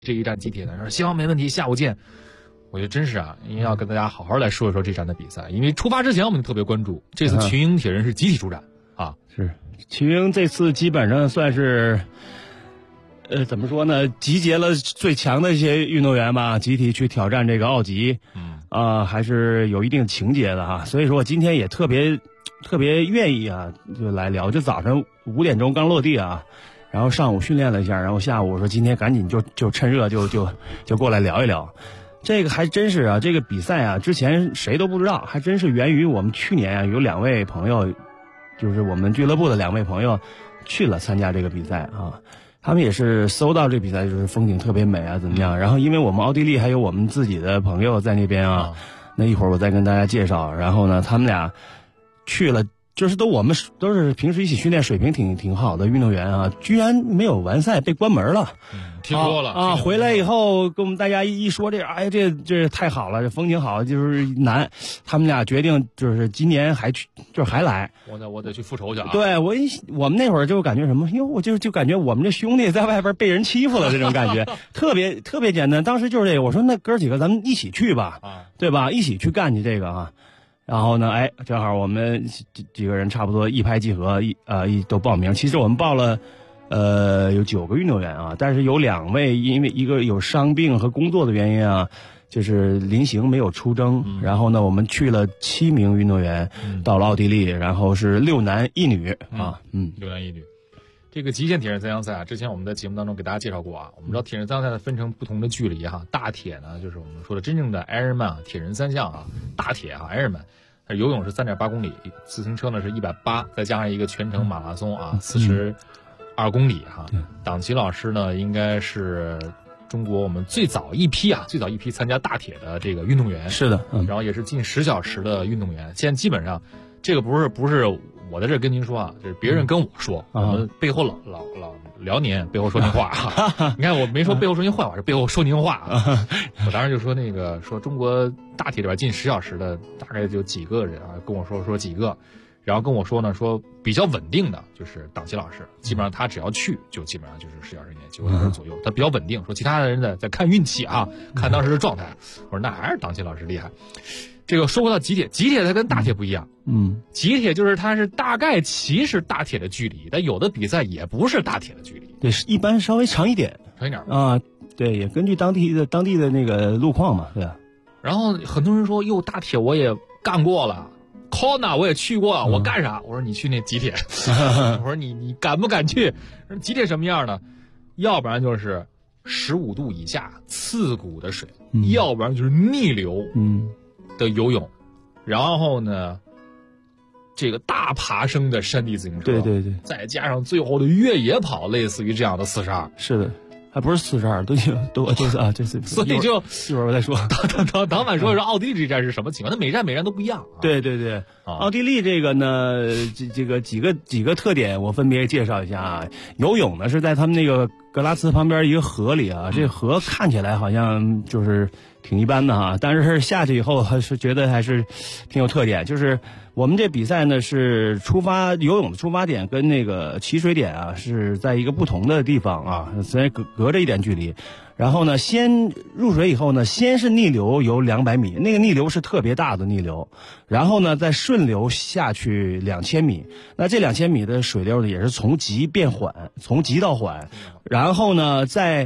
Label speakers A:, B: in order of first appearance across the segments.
A: 这一站集铁呢，说行没问题，下午见。我觉得真是啊，应该要跟大家好好来说一说这站的比赛，因为出发之前我们特别关注，这次群英铁人是集体出战啊。
B: 是群英这次基本上算是，怎么说呢，集结了最强的一些运动员吧，集体去挑战这个奥级，还是有一定情节的哈。所以说我今天也特别愿意啊，就来聊。就早上5点钟刚落地啊。然后上午训练了一下，然后下午我说今天赶紧就趁热就过来聊一聊，这个还真是啊，这个比赛啊之前谁都不知道，还真是源于我们去年啊有2位朋友，就是我们俱乐部的2位朋友去了参加这个比赛啊，他们也是搜到这比赛就是风景特别美啊怎么样，然后因为我们奥地利还有我们自己的朋友在那边啊，那一会儿我再跟大家介绍，然后呢他们俩去了。就是我们都是平时一起训练，水平挺好的运动员啊，居然没有完赛被关门了。
A: 听说了
B: 啊，回来以后跟我们大家一说这，哎，这太好了，这风景好，就是难。他们俩决定就是今年还去，就是还来。
A: 我得去复仇去啊！
B: 对我们那会儿就感觉什么，因为我就感觉我们这兄弟在外边被人欺负了这种感觉，特别简单。当时就是这个，我说那哥几个咱们一起去吧，对吧？一起去干去这个啊。然后呢，哎，正好我们几个人差不多一拍即合，都报名。其实我们报了，有9个运动员啊，但是有2位因为一个有伤病和工作的原因啊，就是临行没有出征。然后呢，我们去了7名运动员，到了奥地利，然后是6男1女啊
A: ，6男1女。这个极限铁人三项赛啊，之前我们在节目当中给大家介绍过啊。我们知道铁人三项赛分成不同的距离哈，大铁呢就是我们说的真正的 Ironman 铁人3项啊，大铁啊 Ironman。游泳是3.8公里，自行车呢是180，再加上一个全程马拉松啊，42公里哈。党旗老师呢应该是中国我们最早一批参加大铁的这个运动员，
B: 是的，
A: 然后也是近10小时的运动员。现在基本上这个不是我在这跟您说啊，这是别人跟我说，我们背后老聊您，背后说您话啊。你看我没说背后说您坏话，是背后说您话啊。我当时就说说中国大铁里边近10小时的大概就几个人啊，跟我说几个，然后跟我说呢，说比较稳定的就是党旗老师，基本上他只要去就基本上就是10小时以内9个小时左右，他比较稳定。说其他的人在看运气啊，看当时的状态。我说那还是党旗老师厉害。这个说回到极铁它跟大铁不一样，极铁就是它是大概其是大铁的距离，但有的比赛也不是大铁的距离，
B: 对，一般稍微长一点啊，对，也根据当地的那个路况嘛，对。
A: 然后很多人说，哟，大铁我也干过了 ，Kona 我也去过了，我干啥？我说你去那极铁，我说你敢不敢去？极铁什么样呢？要不然就是15度以下刺骨的水，要不然就是逆流，的游泳，然后呢，这个大爬升的山地自行车，
B: 对，
A: 再加上最后的越野跑，类似于这样的42，
B: 是的，还不是42，都就是啊，这是，
A: 所以就
B: 一会儿我再说。
A: 党板说奥地利这站是什么情况？它每站都不一样。
B: 对，奥地利这个呢，这个几个特点我分别介绍一下啊。游泳呢是在他们那个格拉茨旁边一个河里啊，这河看起来好像就是挺一般的哈，但是下去以后还是觉得还是挺有特点。就是我们这比赛呢是游泳的出发点跟那个起水点啊是在一个不同的地方啊，虽然隔着一点距离。然后呢，先入水以后呢，先是逆流游200米，那个逆流是特别大的逆流，然后呢再顺流下去2000米。那这2000米的水流呢也是从急变缓，从急到缓，然后呢再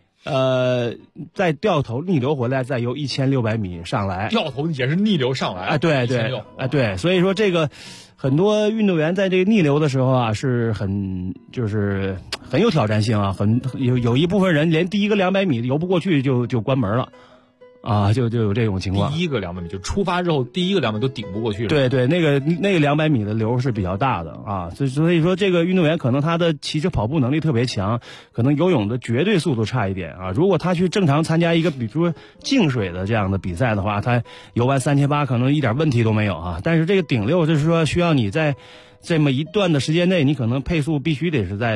B: 掉头逆流回来，再游1600米上来，
A: 掉头也是逆流上来，
B: 对，所以说这个很多运动员在这个逆流的时候啊，是很有挑战性啊，有一部分人连第一个200米游不过去就关门了。啊，就有这种情况。
A: 第一个200米就出发之后，第一个200米都顶不过去了。
B: 对，那个200米的流是比较大的啊，所以说这个运动员可能他的骑车跑步能力特别强，可能游泳的绝对速度差一点啊。如果他去正常参加一个比如说净水的这样的比赛的话，他游完3800可能一点问题都没有啊。但是这个顶流就是说需要你在这么一段的时间内，你可能配速必须得是在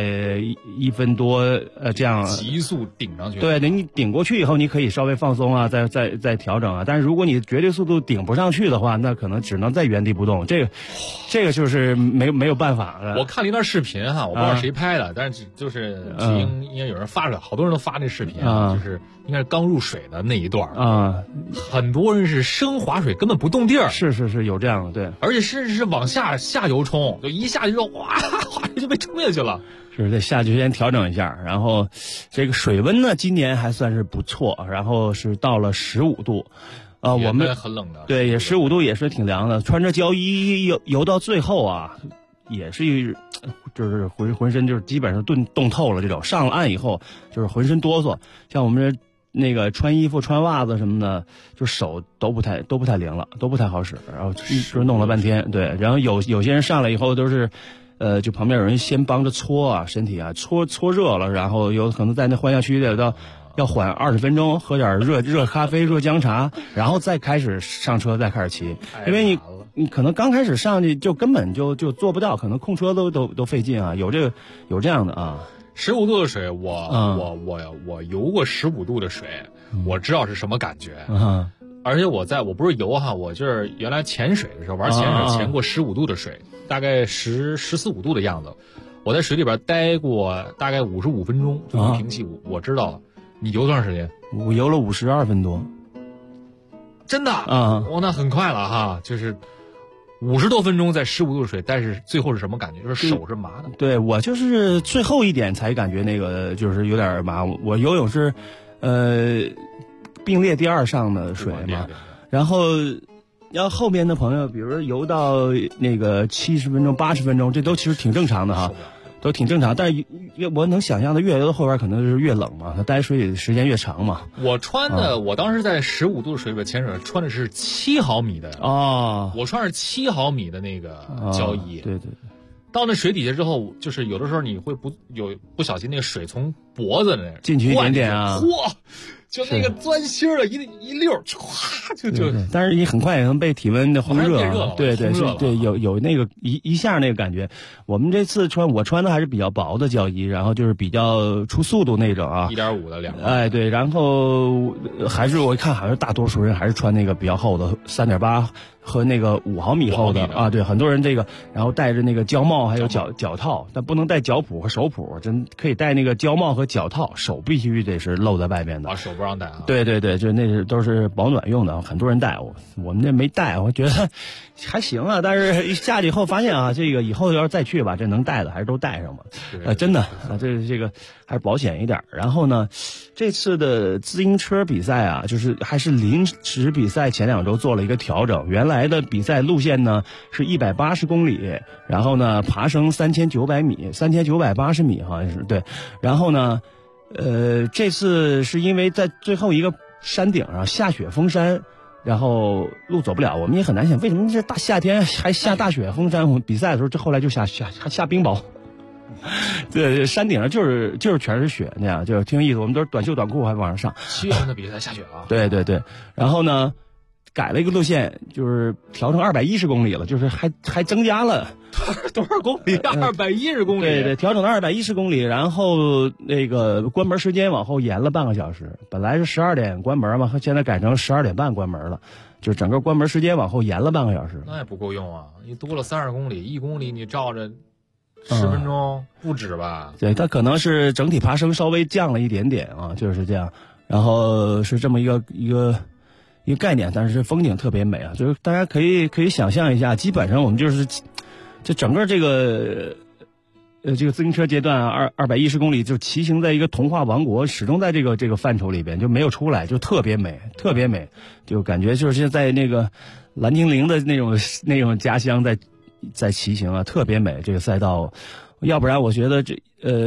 B: 1分多这样
A: 急速顶上去。
B: 对，你顶过去以后，你可以稍微放松啊，再调整啊。但是如果你绝对速度顶不上去的话，那可能只能在原地不动。这个就是没有办法了。
A: 我看了一段视频哈，我不知道谁拍的，但是就是应该有人发出来，好多人都发这视频啊，就是应该是刚入水的那一段啊，很多人是生划水根本不动地儿。
B: 是有这样的，对，
A: 而且甚至是往下游冲，就一下就哇就被冲下去了。
B: 是得下去先调整一下，然后这个水温呢，今年还算是不错，然后是到了15度，我们
A: 很冷的，
B: 对，也15度也是挺凉的，穿着胶衣游到最后啊，也是就是浑身就是基本上冻透了这种，上了岸以后就是浑身哆嗦，像我们这那个穿衣服穿袜子什么的，就手都不太灵了，都不太好使，然后就是弄了半天，对，然后有些人上来以后都是。就旁边有人先帮着搓啊，身体啊搓热了，然后有可能在那欢笑区的要缓20分钟，喝点热咖啡、热姜茶，然后再开始上车，再开始骑。因为你可能刚开始上去就根本就做不到，可能控车都费劲啊，有这样的啊。
A: 15度的水，我游过15度的水，我知道是什么感觉。而且我不是游哈，我就是原来潜水的时候玩潜水潜过15度的水，大概14、15度的样子。我在水里边待过大概55分钟就能平气。我知道了，你游多长时间？
B: 我游了52分多。
A: 真的啊？那很快了哈，就是50多分钟在15度的水，但是最后是什么感觉？就是手是麻的。
B: 对，我就是最后一点才感觉那个就是有点麻。我游泳是并列第2上的水嘛，然后要后边的朋友，比如说游到那个70分钟、80分钟，这都其实挺正常的哈，都挺正常。但是我能想象的，越游到后边可能就是越冷嘛，它待水里的时间越长嘛。
A: 我穿的，我当时在15度水里潜水，穿的是7毫米的
B: 哦，
A: 我穿着7毫米的那个胶衣。
B: 对。
A: 到那水底下之后，就是有的时候你会不小心那个水从脖子那
B: 进去一点点啊，
A: 嚯！就那个钻心儿的一溜儿，唰就，
B: 但是你很快也能被体温的烘热啊，对，有那个一下那个感觉。我们这次我穿的还是比较薄的胶衣，然后就是比较出速度那种啊
A: ，1.5的2。
B: 哎，对，然后还是我一看好像大多数人还是穿那个比较厚的3.8和那个5毫米厚的啊，对，很多人这个，然后戴着那个胶帽还有脚套，但不能戴脚蹼和手蹼，真可以戴那个胶帽和脚套，手必须得是露在外边的。 手
A: 不让戴啊？
B: 对，就那都是保暖用的，很多人戴，我们这没戴，我觉得还行啊。但是下去以后发现啊，这个以后要是再去吧，这能戴的还是都戴上吧。真的啊，这个还是保险一点。然后呢，这次的自行车比赛啊，就是还是临时比赛，前2周做了一个调整。原来的比赛路线呢是180公里，然后呢爬升3900米，3980米好像是对。然后呢。这次是因为在最后一个山顶上下雪封山，然后路走不了，我们也很难想为什么这大夏天还下大雪封山。我们比赛的时候，这后来就下冰雹。对，山顶上就是全是雪那样，就是挺有意思。我们都是短袖短裤还往上上。
A: 7月份的比赛下雪了。
B: 对，然后呢？改了一个路线，就是调成210公里了，就是还增加了
A: 多少公里？210公里。
B: 对，调整到210公里，然后那个关门时间往后延了半个小时，本来是12点关门嘛，现在改成12点半关门了，就是整个关门时间往后延了半个小时。
A: 那也不够用啊！你多了30公里，1公里你照着10分钟，不止吧？
B: 对，它可能是整体爬升稍微降了一点点啊，就是这样。然后是这么一个概念，但是风景特别美啊！就是大家可以想象一下，基本上我们就整个这个自行车阶段啊，210公里就骑行在一个童话王国，始终在这个范畴里边就没有出来，就特别美，就感觉就是在那个蓝精灵的那种家乡在骑行啊，特别美这个赛道。要不然我觉得这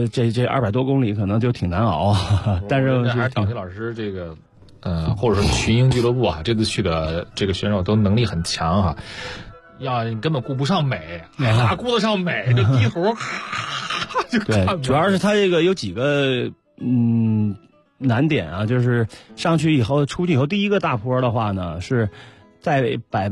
B: 200多公里可能就挺难熬啊。但是
A: 还是党学老师这个。或者说群英俱乐部啊，这次去的这个选手都能力很强哈，你根本顾不上美，顾得上美就低头就看。
B: 对，主要是他这个有几个难点啊，就是上去以后出去以后第一个大坡的话呢是在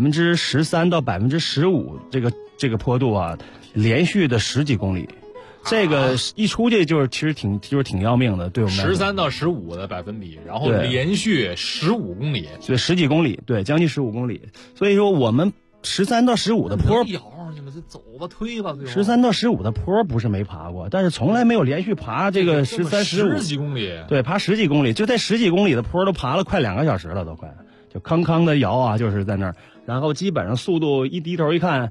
B: 13%到15%这个坡度啊，连续的10几公里。这个一出去其实挺要命的，对我们来说。
A: 13到15的百分比，然后连续15公里，
B: 对，10几公里，对，将近15公里。所以说我们13到15的坡，
A: 你们就走吧，推吧
B: ，13到15的坡不是没爬过，但是从来没有连续爬这个13、15
A: 10几公里。
B: 对，爬10几公里，就在10几公里的坡都爬了快2个小时了，都快，就康康的摇啊，就是在那儿，然后基本上速度一低头一看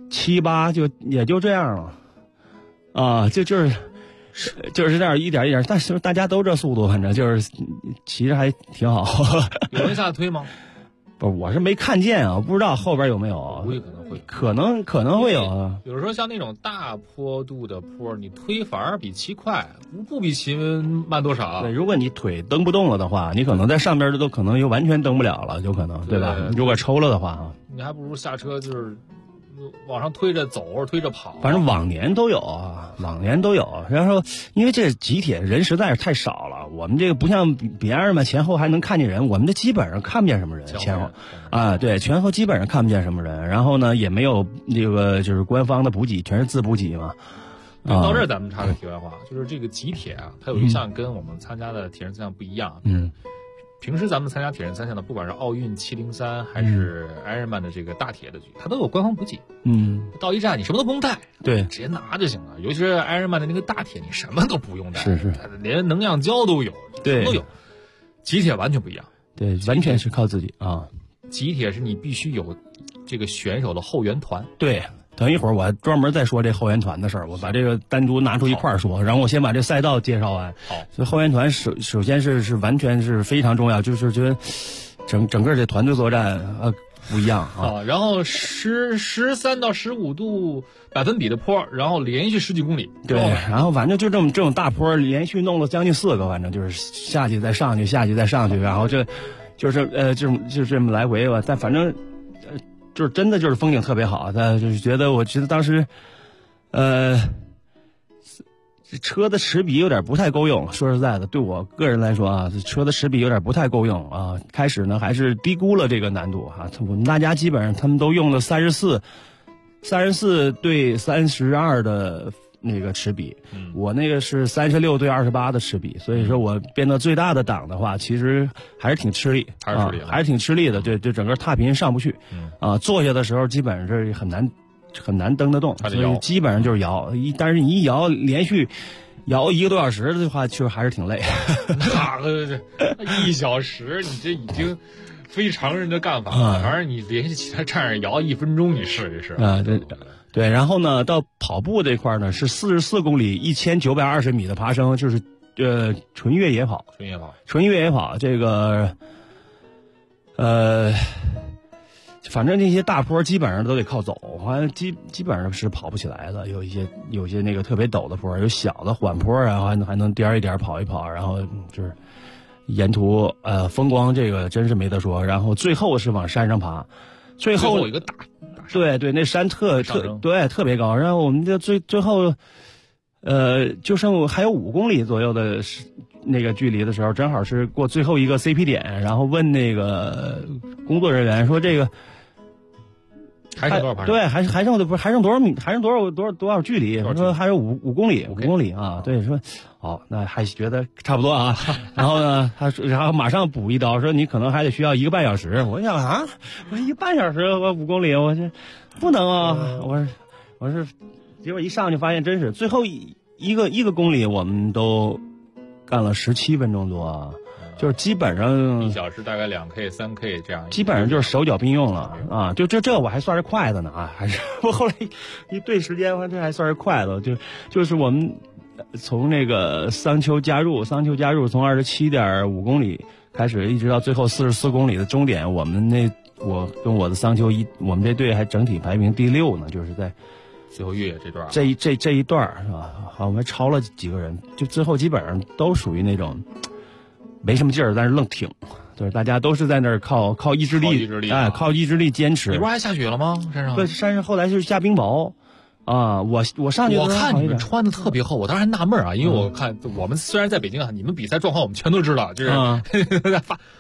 B: ，7、8也就这样了。啊，就是这样一点一点，但是大家都这速度，反正就是其实还挺好。
A: 有人下推吗？
B: 不，我是没看见啊，不知道后边有没有。
A: 估计可能会，
B: 可能会有啊。
A: 有时候像那种大坡度的坡，你推反而比骑快，不比骑慢多少。
B: 对，如果你腿蹬不动了的话，你可能在上边都可能就完全蹬不了了，有可能，对吧？如果抽了的话啊，
A: 你还不如下车就是往上推着走或者推着跑。
B: 反正往年都有啊，往年都有。然后因为这集铁人实在是太少了，我们这个不像别人嘛，前后还能看见人，我们这基本上看不见什么人，前后啊，对，前后基本上看不见什么人。然后呢，也没有这个就是官方的补给，全是自补给嘛。
A: 到这儿咱们插个题外话，就是这个集铁啊，它有一项跟我们参加的铁人三项不一样。平时咱们参加铁人三项的，不管是奥运703还是 Ironman 的这个大铁的局，它都有官方补给。到一站你什么都不用带，
B: 对，
A: 直接拿就行了。尤其是 Ironman 的那个大铁，你什么都不用带，
B: 是，
A: 连能量胶都有，
B: 对，
A: 都有。集铁完全不一样，
B: 对，完全是靠自己啊。
A: 集铁是你必须有这个选手的后援团，
B: 对。等一会儿我专门再说这后援团的事儿，我把这个单独拿出一块儿说，然后我先把这赛道介绍完。
A: 好，
B: 所以后援团首先是完全是非常重要，就是觉得整个这团队作战不一样啊。
A: 然后13到15度百分比的坡，然后连续10几公里。
B: 对，然后反正就这种大坡连续弄了将近4个，反正就是下去再上去，下去再上去，然后就是就这么来回吧。但反正。就是真的就是风景特别好，他就是我觉得当时，车的齿比有点不太够用。说实在的，对我个人来说啊，车的齿比有点不太够用啊。开始呢还是低估了这个难度啊。我们大家基本上他们都用了34对32的那个齿比，我那个是36对28的齿比，所以说我变到最大的档的话，其实还是挺吃力，还是挺吃力的。对，就整个踏频上不去，坐下的时候基本上是很难蹬得动，所以基本上就是摇。但是你一摇连续摇1个多小时的话，确实还是挺累。
A: 那个1小时，你这已经非常人的干法了。反正你连续起来站着摇1分钟，你试一试啊。
B: 对，然后呢，到跑步这块呢是44公里1920米的爬升，就是纯越野跑。这个反正那些大坡基本上都得靠走，好像基本上是跑不起来的。有一些那个特别陡的坡，有小的缓坡，然后还能颠一点跑一跑，然后就是沿途风光这个真是没得说。然后最后是往山上爬，最后
A: 有一个大
B: 对，那山特别高。然后我们就最后就剩还有5公里左右的那个距离的时候，正好是过最后一个 CP 点，然后问那个工作人员说这个
A: 还剩多少爬？
B: 对，还剩多少米？还剩多少距离？我说还有5公里，5公里啊。对，说好，那还觉得差不多啊。然后呢，然后马上补一刀，说你可能还得需要1个半小时。我想啊，我说1个半小时我5公里，我这不能啊。我是，结果一上去发现真是最后一个公里我们都干了17分钟多。就是基本上
A: 1小时大概2K 3K 这样，
B: 基本上就是手脚并用了啊！就这我还算是快的呢啊！还是我后来一对时间，这还算是快的。就是我们从那个桑丘加入从27.5公里开始，一直到最后44公里的终点，我跟我的桑丘我们这队还整体排名第6呢，就是在
A: 最后越野这段，
B: 这一段是吧？好，我们还超了几个人，就最后基本上都属于那种。没什么劲儿，但是愣挺，就是大家都是在那儿靠意志力，靠意志力坚持。
A: 那不是还下雪了吗？山上？
B: 对，山上后来就是下冰雹，啊，我上去。
A: 我看你们穿的特别厚，我当时还纳闷啊，因为我看我们虽然在北京啊，你们比赛状况我们全都知道，就是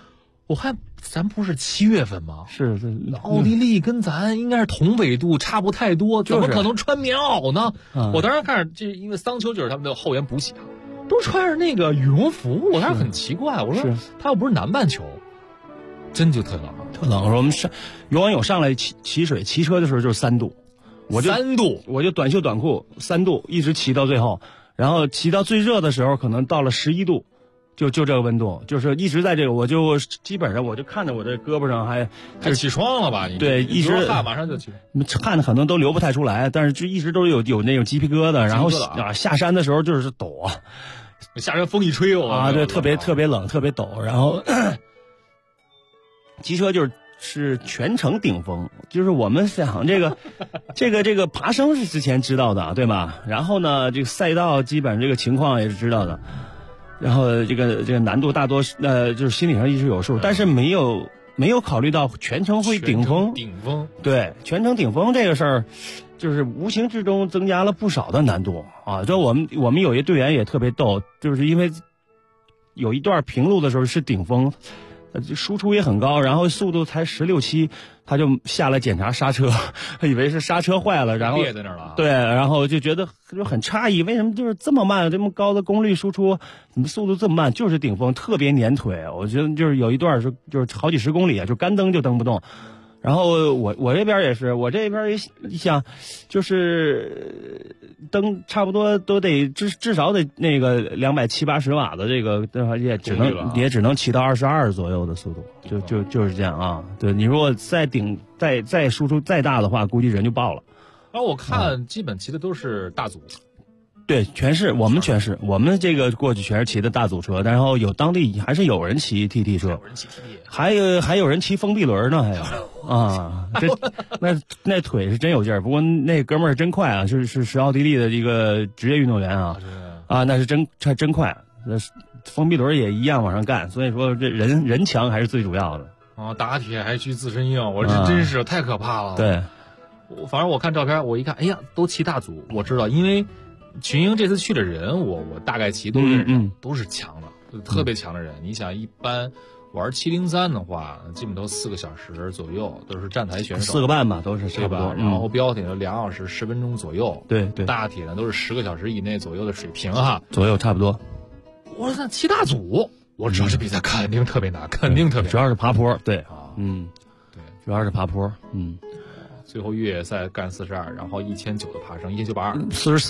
A: 我看咱不是7月份吗？
B: 是
A: 奥地利跟咱应该是同纬度，差不太多，怎么可能穿棉袄呢？我当时看着，这因为桑丘就是他们的后援补给啊，都穿着那个羽绒服，我当时很奇怪，我说他又不是南半球，真就特冷，
B: 特冷。我们游完泳上来骑水，骑车的时候就是3度，我就短袖短裤3度，一直骑到最后，然后骑到最热的时候，可能到了11度。就这个温度，就是一直在这个，我就基本上我就看着我这胳膊上还
A: 起霜了吧？你
B: 对，一直
A: 汗马上就起，
B: 汗的可能都流不太出来，但是就一直都有那种鸡皮疙瘩，然后下山的时候就是抖啊，
A: 下山风一吹
B: 对，特别冷，特别抖，然后骑车就是全程顶风，就是我们想这个爬升是之前知道的，对吧？然后呢，这个赛道基本上这个情况也是知道的。然后这个难度大多就是心理上一直有数，但是没有考虑到全程会顶风。对，全程顶风这个事儿，就是无形之中增加了不少的难度啊。就我们有一队员也特别逗，就是因为有一段平路的时候是顶风，输出也很高，然后速度才16、17，他就下来检查刹车，他以为是刹车坏了，然后
A: 裂在那儿了。
B: 对，然后就觉得就很诧异，为什么就是这么慢，这么高的功率输出，怎么速度这么慢？就是顶风特别粘腿，我觉得就是有一段就是好几十公里啊，就干蹬就蹬不动。然后我这边也是，我这边一想，就是蹬差不多都得至少得那个270、80瓦的这个，也只能骑到22左右的速度，就是这样啊。对，你如果再输出再大的话，估计人就爆了。
A: 然后我看基本骑的都是大组。
B: 对，我们这个过去全是骑的大组车，然后当地还是有人骑 TT 车，还有人骑封闭轮呢，还有啊，那腿是真有劲儿。不过那哥们儿真快啊，是奥地利的一个职业运动员啊，那是真快。那封闭轮也一样往上干，所以说这人强还是最主要的
A: 啊。打铁还需自身硬，我这真是太可怕了。
B: 对，
A: 反正我看照片，我一看，哎呀，都骑大组，我知道，因为群英这次去的人，我大概骑都认识，都是强的，特别强的人。你想，一般玩703的话，基本都4个小时左右，都是站台选手，4
B: 个半吧，都是差不多。
A: 然后标铁的2小时10分钟左右，
B: 对，
A: 大铁呢都是10个小时以内左右的水平哈，
B: 左右差不多。
A: 我说骑大组，我知道这比赛肯定特别难，肯定特别难，
B: 主要是爬坡，对
A: 啊，
B: 对，主要是爬坡，
A: 最后越野赛干42，然后1900的爬升，1982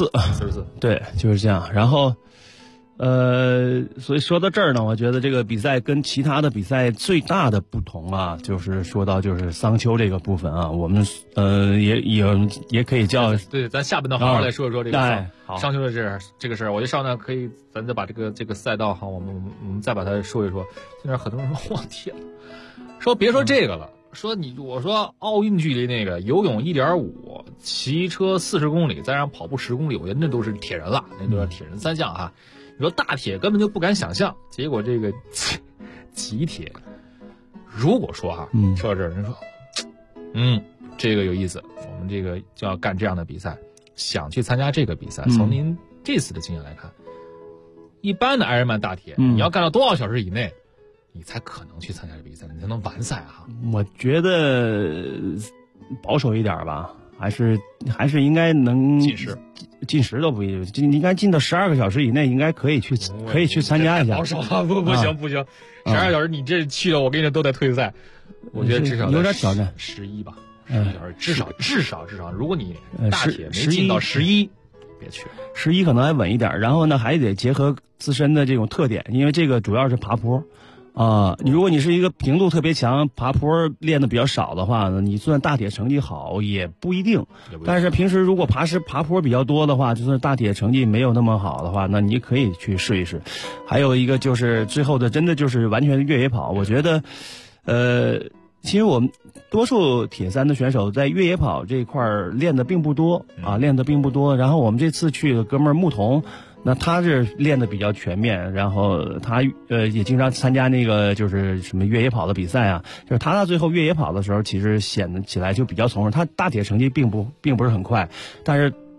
B: 44，对，就是这样。然后，所以说到这儿呢，我觉得这个比赛跟其他的比赛最大的不同啊，就是说到就是桑丘这个部分啊，我们也可以叫
A: 对，咱下半段好好来说一说这个桑丘的这个事儿。我觉得上段可以，咱再把这个赛道哈，我们再把它说一说。现在很多人说，我天，说别说这个了。我说奥运距离那个游泳1.5，骑车40公里，再让跑步10公里，我觉得那都是铁人了，那都是铁人3项哈。你说大铁根本就不敢想象，结果这个极铁，如果说哈，说到这儿人说，这个有意思，我们这个就要干这样的比赛，想去参加这个比赛。从您这次的经验来看，一般的艾尔曼大铁，你要干到多少小时以内？你才可能去参加这比赛，你才能完赛哈。
B: 我觉得保守一点吧，还是应该能进食都不一定，应该进到12个小时以内，应该可以去参加一下。
A: 保守了，不行，12个小时你这去了，我跟你说都得退赛。我觉得至少
B: 有点挑战
A: ，11吧，12个小时至少，如果你大铁没进到11，别去
B: ，11可能还稳一点。然后呢，还得结合自身的这种特点，因为这个主要是爬坡。如果你是一个平度特别强，爬坡练的比较少的话呢，你算大铁成绩好也不一定。但是平时如果爬坡比较多的话，就算大铁成绩没有那么好的话，那你可以去试一试。还有一个就是最后的真的就是完全越野跑，我觉得，其实我们多数铁三的选手在越野跑这一块练的并不多啊，然后我们这次去的哥们儿牧童。那他是练的比较全面，然后他也经常参加那个就是什么越野跑的比赛啊，就是他到最后越野跑的时候，其实显得起来就比较从容。他大铁成绩并不是很快，但是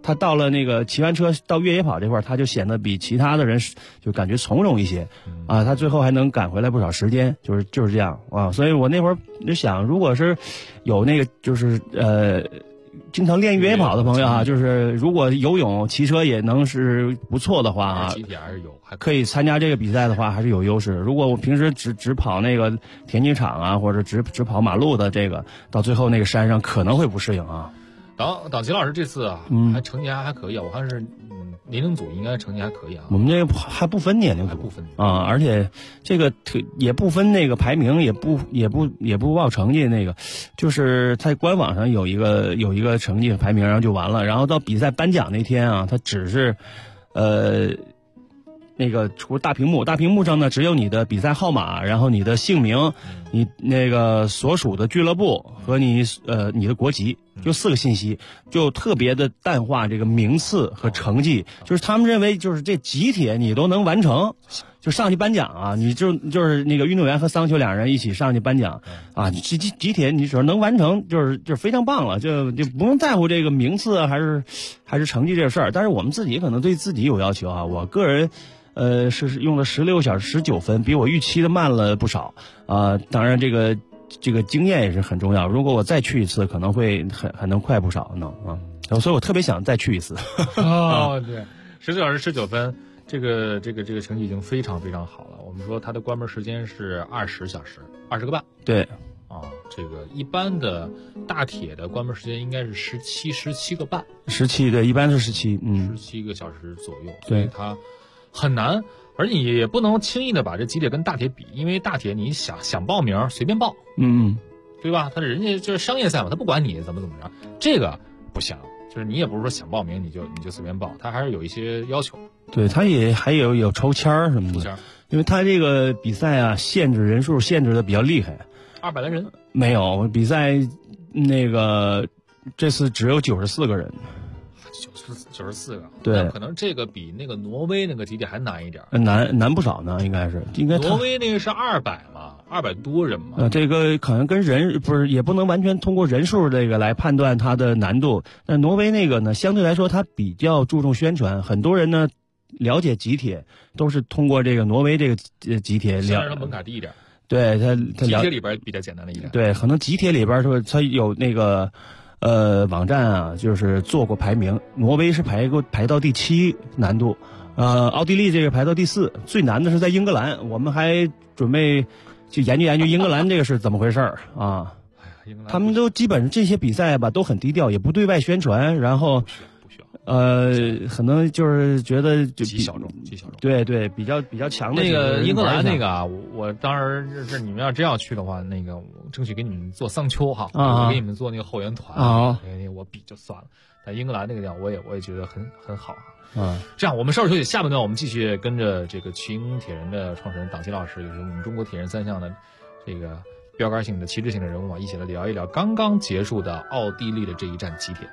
B: 他到了那个骑完车到越野跑这块，他就显得比其他的人就感觉从容一些啊。他最后还能赶回来不少时间，就是这样啊。所以我那会儿就想，如果是有那个就是经常练越野跑的朋友啊，就是如果游泳、骑车也能是不错的话啊，
A: 集体还是有，还
B: 可以参加这个比赛的话，还是有优势。如果我平时只跑那个田径场啊，或者只跑马路的这个，到最后那个山上可能会不适应啊。
A: 党齐老师这次啊，还成绩还可以啊，我看是年龄组应该成绩还可以啊。
B: 我们这个还不分年龄组，
A: 还不分
B: 啊，而且这个也不分那个排名，也不报成绩，那个就是在官网上有一个成绩排名，然后就完了。然后到比赛颁奖那天啊，它只是那个除大屏幕上呢只有你的比赛号码，然后你的姓名，你那个所属的俱乐部和你的国籍，就4个信息，就特别的淡化这个名次和成绩，就是他们认为就是这集铁你都能完成，就上去颁奖啊，你就是那个运动员和桑丘两人一起上去颁奖啊，集铁你只要能完成就是非常棒了，就不用在乎这个名次还是成绩这事儿。但是我们自己可能对自己有要求啊，我个人是用了16小时19分，比我预期的慢了不少啊。当然这个经验也是很重要，如果我再去一次可能会还能快不少呢啊，所以我特别想再去一次。
A: 哦，对，16小时19分，这个成绩已经非常非常好了。我们说它的关门时间是20小时20个半。
B: 对
A: 啊，这个一般的大铁的关门时间应该是17个半。
B: 17，对，一般是17
A: ，17个小时左右。
B: 对，
A: 所以它很难，而你也不能轻易的把这集铁跟大铁比，因为大铁你想报名随便报，对吧？他人家就是商业赛嘛，他不管你怎么着，这个不行，就是你也不是说想报名你就随便报，他还是有一些要求。
B: 对，他也还有抽签儿什么的，因为他这个比赛啊，人数限制的比较厉害
A: ，200来人
B: 没有比赛，那个这次只有94个人。
A: 94个，
B: 对，
A: 可能这个比那个挪威那个集铁还难一点，
B: 难不少呢，应该
A: 挪威那个是200嘛，200多人嘛，
B: 这个可能跟人不是，也不能完全通过人数这个来判断它的难度。但挪威那个呢，相对来说它比较注重宣传，很多人呢了解集铁都是通过这个挪威这个集铁
A: 它门槛低一点，
B: 对它
A: 集铁里边比较简单的一点，
B: 对，可能集铁里边说它有那个。网站啊，就是做过排名，挪威是排到第7难度，奥地利这个排到第4，最难的是在英格兰，我们还准备去研究英格兰这个是怎么回事儿啊。他们都基本上这些比赛吧都很低调，也不对外宣传，然后
A: 不需要
B: 可能就是觉得就
A: 极小众，
B: 对，比较强的
A: 那个英格兰那个啊，我当然这你们要真要去的话，那个我争取给你们做桑丘哈，我给你们做那个后援团啊，我比就算了。但英格兰那个地方我也觉得很好啊。这样我们稍事休息，下半段我们继续跟着这个秦铁人的创始人党齐老师，也是我们中国铁人3项的这个标杆性的旗帜性的人物啊，一起来聊一聊刚刚结束的奥地利的这一站集铁。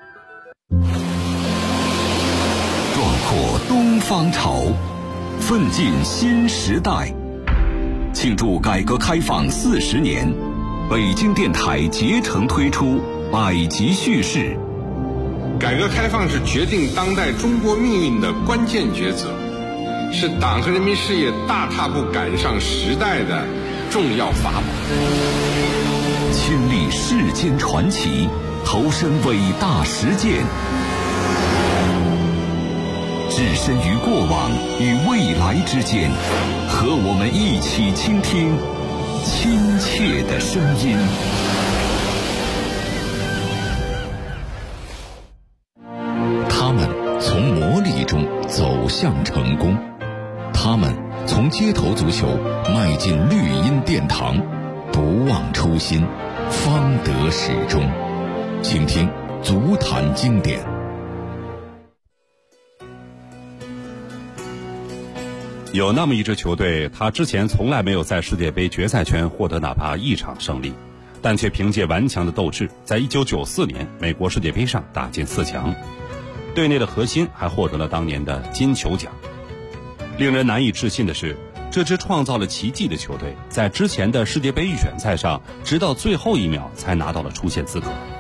C: 壮阔东方潮，奋进新时代。庆祝改革开放40年，北京电台竭诚推出百集叙事。
D: 改革开放是决定当代中国命运的关键抉择，是党和人民事业大踏步赶上时代的重要法宝。
C: 亲历世间传奇，投身伟大实践，置身于过往与未来之间，和我们一起倾听亲切的声音。他们从磨砺中走向成功，他们从街头足球迈进绿荫殿堂，不忘初心，方得始终。请听足坛经典。
E: 有那么一支球队，他之前从来没有在世界杯决赛圈获得哪怕一场胜利，但却凭借顽强的斗志，在1994年美国世界杯上打进4强。队内的核心还获得了当年的金球奖。令人难以置信的是，这支创造了奇迹的球队，在之前的世界杯预选赛上，直到最后一秒才拿到了出线资格。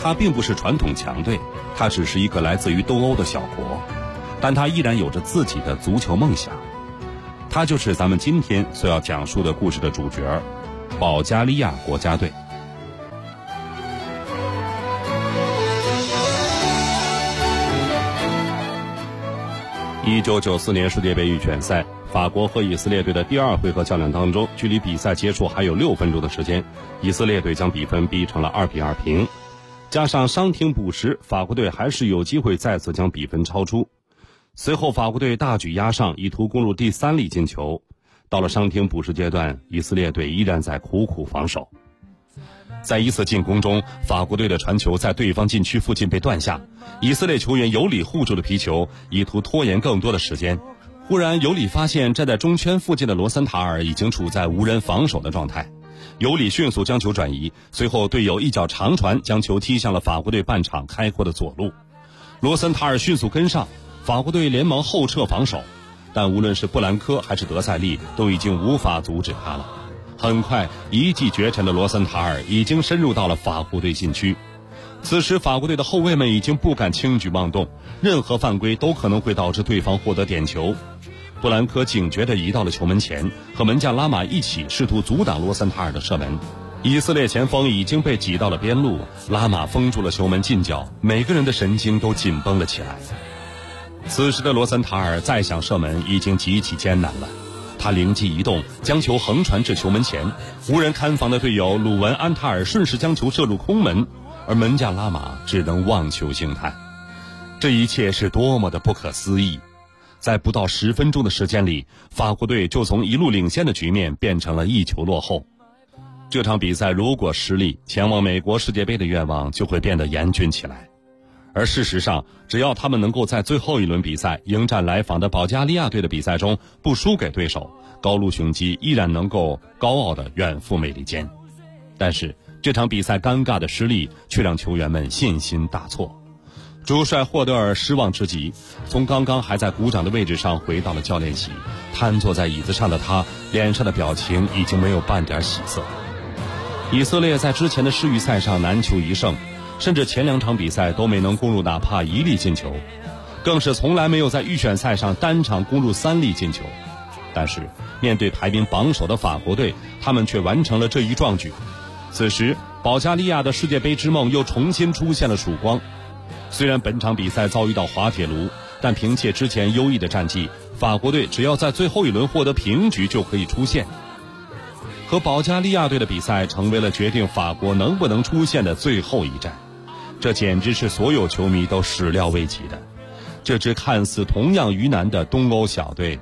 E: 它并不是传统强队，它只是一个来自于东欧的小国，但它依然有着自己的足球梦想。它就是咱们今天所要讲述的故事的主角——保加利亚国家队。1994年世界杯预选赛，法国和以色列队的第2回合较量当中，距离比赛结束还有6分钟的时间，以色列队将比分逼成了2-2平。加上伤停补时，法国队还是有机会再次将比分超出。随后法国队大举压上，意图攻入第3粒进球。到了伤停补时阶段，以色列队依然在苦苦防守。在一次进攻中，法国队的传球在对方禁区附近被断下，以色列球员尤里护住了皮球，意图拖延更多的时间。忽然尤里发现站在中圈附近的罗森塔尔已经处在无人防守的状态，尤里迅速将球转移，随后队友一脚长传将球踢向了法国队半场开阔的左路。罗森塔尔迅速跟上，法国队连忙后撤防守，但无论是布兰科还是德塞利都已经无法阻止他了。很快，一骑绝尘的罗森塔尔已经深入到了法国队禁区。此时法国队的后卫们已经不敢轻举妄动，任何犯规都可能会导致对方获得点球。布兰科警觉地移到了球门前，和门将拉马一起试图阻挡罗森塔尔的射门。以色列前锋已经被挤到了边路，拉马封住了球门近角，每个人的神经都紧绷了起来。此时的罗森塔尔再想射门已经极其艰难了，他灵机一动，将球横传至球门前，无人看防的队友鲁文安塔尔顺势将球射入空门，而门将拉马只能望球兴叹。这一切是多么的不可思议！在不到10分钟的时间里，法国队就从一路领先的局面变成了1球落后。这场比赛如果失利，前往美国世界杯的愿望就会变得严峻起来。而事实上，只要他们能够在最后一轮比赛迎战来访的保加利亚队的比赛中不输给对手，高卢雄鸡依然能够高傲地远赴美利坚。但是这场比赛尴尬的失利却让球员们信心大挫。主帅霍德尔失望之极，从刚刚还在鼓掌的位置上回到了教练席，瘫坐在椅子上的他脸上的表情已经没有半点喜色。以色列在之前的世预赛上难求一胜，甚至前2场比赛都没能攻入哪怕1粒进球，更是从来没有在预选赛上单场攻入3粒进球。但是面对排名榜首的法国队，他们却完成了这一壮举。此时保加利亚的世界杯之梦又重新出现了曙光。虽然本场比赛遭遇到滑铁卢，但凭借之前优异的战绩，法国队只要在最后一轮获得平局就可以出线。和保加利亚队的比赛成为了决定法国能不能出线的最后一战，这简直是所有球迷都始料未及的。这支看似同样于难的东欧小队，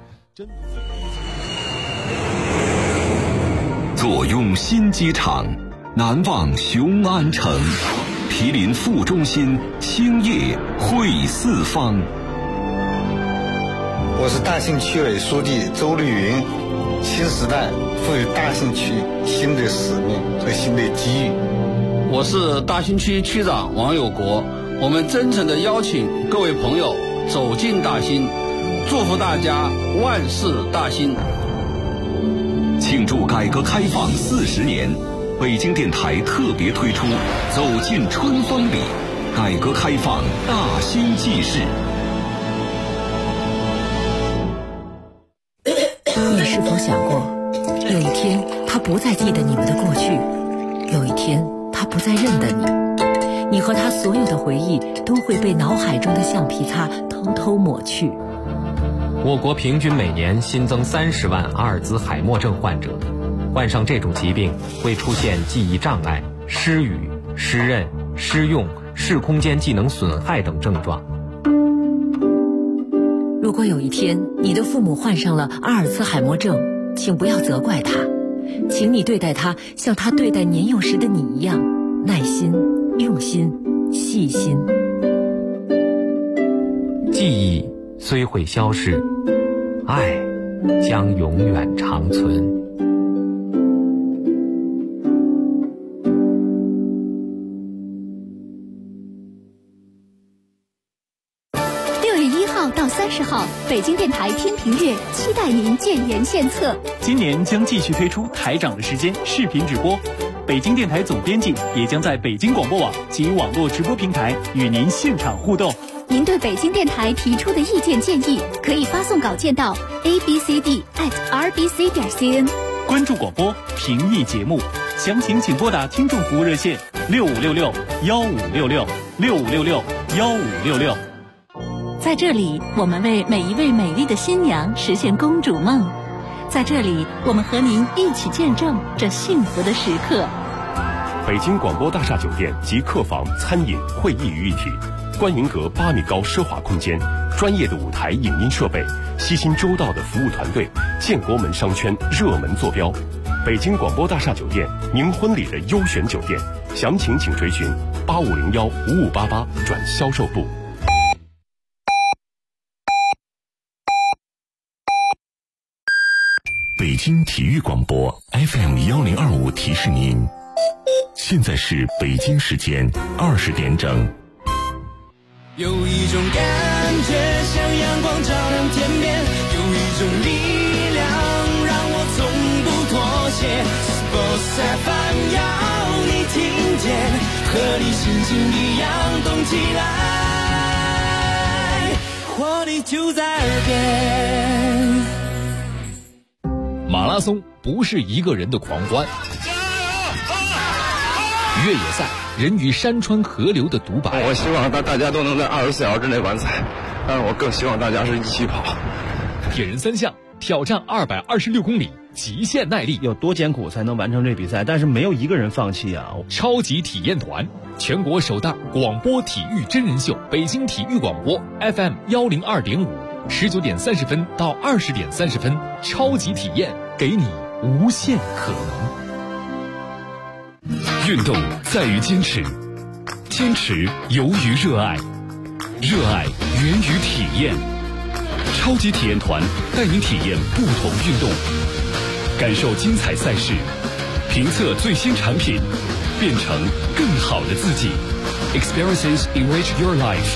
C: 坐拥新机场，难忘雄安城，毗邻副中心，兴业汇四方。
F: 我是大兴区委书记周绿云。新时代赋予大兴区新的使命和新的机遇。
G: 我是大兴区区长王有国，我们真诚地邀请各位朋友走进大兴，祝福大家万事大兴。
C: 庆祝改革开放40年，北京电台特别推出走进春风里，改革开放大兴纪事。
H: 你是否想过，有一天他不再记得你们的过去，有一天他不再认得你，你和他所有的回忆都会被脑海中的橡皮擦偷偷抹去。
I: 我国平均每年新增30万阿尔兹海默症患者，患上这种疾病会出现记忆障碍、失语、失认、失用、视空间技能损害等症状。
H: 如果有一天你的父母患上了阿尔茨海默症，请不要责怪他，请你对待他像他对待年幼时的你一样，耐心、用心、细心。
I: 记忆虽会消逝，爱将永远长存。
J: 到30号，北京电台听评月期待您建言献策。
K: 今年将继续推出台长的时间视频直播， 北京电台总编辑也将在北京广播网及网络直播平台与您现场互动。
J: 您对北京电台提出的意见建议，可以发送稿件到 abcd@rbc.cn。
K: 关注广播，评议节目，详情请拨打听众服务热线6566-1566，6566-1566。
H: 在这里，我们为每一位美丽的新娘实现公主梦。在这里，我们和您一起见证这幸福的时刻。
L: 北京广播大厦酒店集客房、餐饮、会议于一体，观云阁8米高奢华空间，专业的舞台影音设备，悉心周到的服务团队，建国门商圈热门坐标。北京广播大厦酒店，您婚礼的优选酒店，详情请垂询8501-5588转销售部。
C: 北京体育广播 FM1025提示您，现在是北京时间20点整。
M: 有一种感觉像阳光照亮天边，有一种力量让我从不妥协。Sports FM 要你听见，和你心情一样动起来，活力就在耳边。
A: 马拉松不是一个人的狂欢，越野赛人与山川河流的独白。
N: 我希望大家都能在24小时之内完赛，但是我更希望大家是一起跑。
A: 铁人三项挑战226公里，极限耐力，
B: 有多艰苦才能完成这比赛？但是没有一个人放弃啊！
A: 超级体验团，全国首档广播体育真人秀，北京体育广播 FM102.5，19点30分到20点30分，超级体验，给你无限可能。
C: 运动在于坚持，坚持由于热爱，热爱源于体验。超级体验团带你体验不同运动，感受精彩赛事，评测最新产品，变成更好的自己。Experiences enrich your life。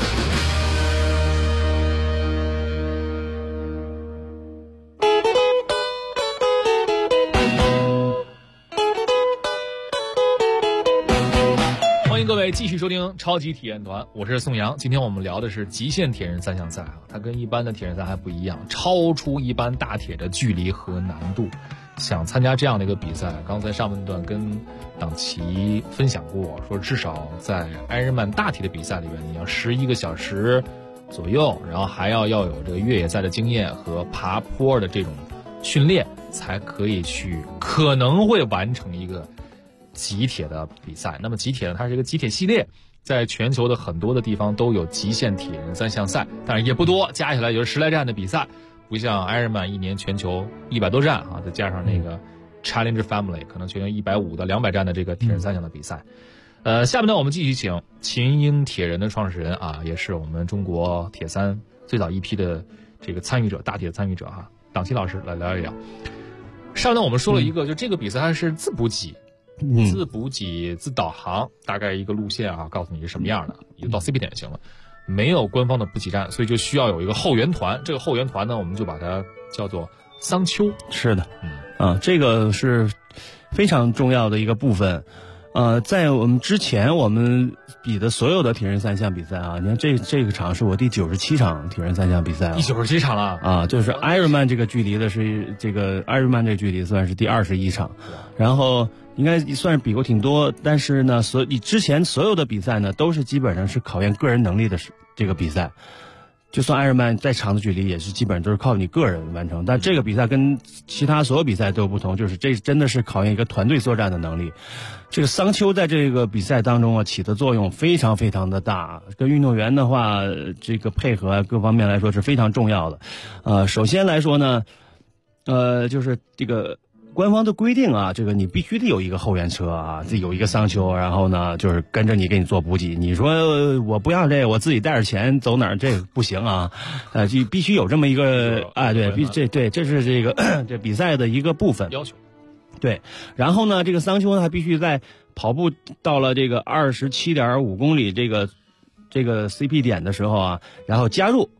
A: 各位继续收听超级体验团，我是宋阳。今天我们聊的是极限铁人三项赛啊，它跟一般的铁人赛还不一样，超出一般大铁的距离和难度。想参加这样的一个比赛，刚才上半段跟党旗分享过，说至少在艾日曼大体的比赛里面，你要11个小时左右，然后还要有这个越野赛的经验和爬坡的这种训练，才可以可能会完成一个极铁的比赛。那么极铁呢，它是一个极铁系列，在全球的很多的地方都有极限铁人三项赛，但是也不多，加起来就是10来站的比赛，不像 Ironman 一年全球100多站啊，再加上那个 Challenger Family 可能全球150到200站的这个铁人三项的比赛。下面呢，我们继续请秦英铁人的创始人啊，也是我们中国铁三最早一批的这个参与者，大铁的参与者哈，党旗老师来聊一聊。上面我们说了一个，就这个比赛它是自补给。自补给自导航，大概一个路线啊，告诉你是什么样的，你就到 CP 点就行了。没有官方的补给站，所以就需要有一个后援团。这个后援团呢，我们就把它叫做桑丘。
B: 是的，这个是非常重要的一个部分。在我们之前我们比的所有的铁人三项比赛啊，你看这个场是我第97场铁人三项比赛了，
A: 第97场了
B: 啊，就是 Ironman 这个距离的是这个 Ironman 这个距离算是第21场，然后应该算是比过挺多，但是呢，你之前所有的比赛呢，都是基本上是考验个人能力的这个比赛。就算 Ironman 再长的距离，也是基本上都是靠你个人完成。但这个比赛跟其他所有比赛都有不同，就是这真的是考验一个团队作战的能力。这个桑丘在这个比赛当中啊，起的作用非常非常的大。跟运动员的话，这个配合啊，各方面来说是非常重要的。首先来说呢，就是这个官方的规定啊，这个你必须得有一个后援车啊，有一个桑丘，然后呢就是跟着你给你做补给。你说我不要这个，我自己带着钱走哪儿，这个不行啊，就必须有这么一个对，这是这个这比赛的一个部分
A: 要求。
B: 对，然后呢，这个桑丘呢还必须在跑步到了这个27.5公里这个 CP 点的时候啊，然后加入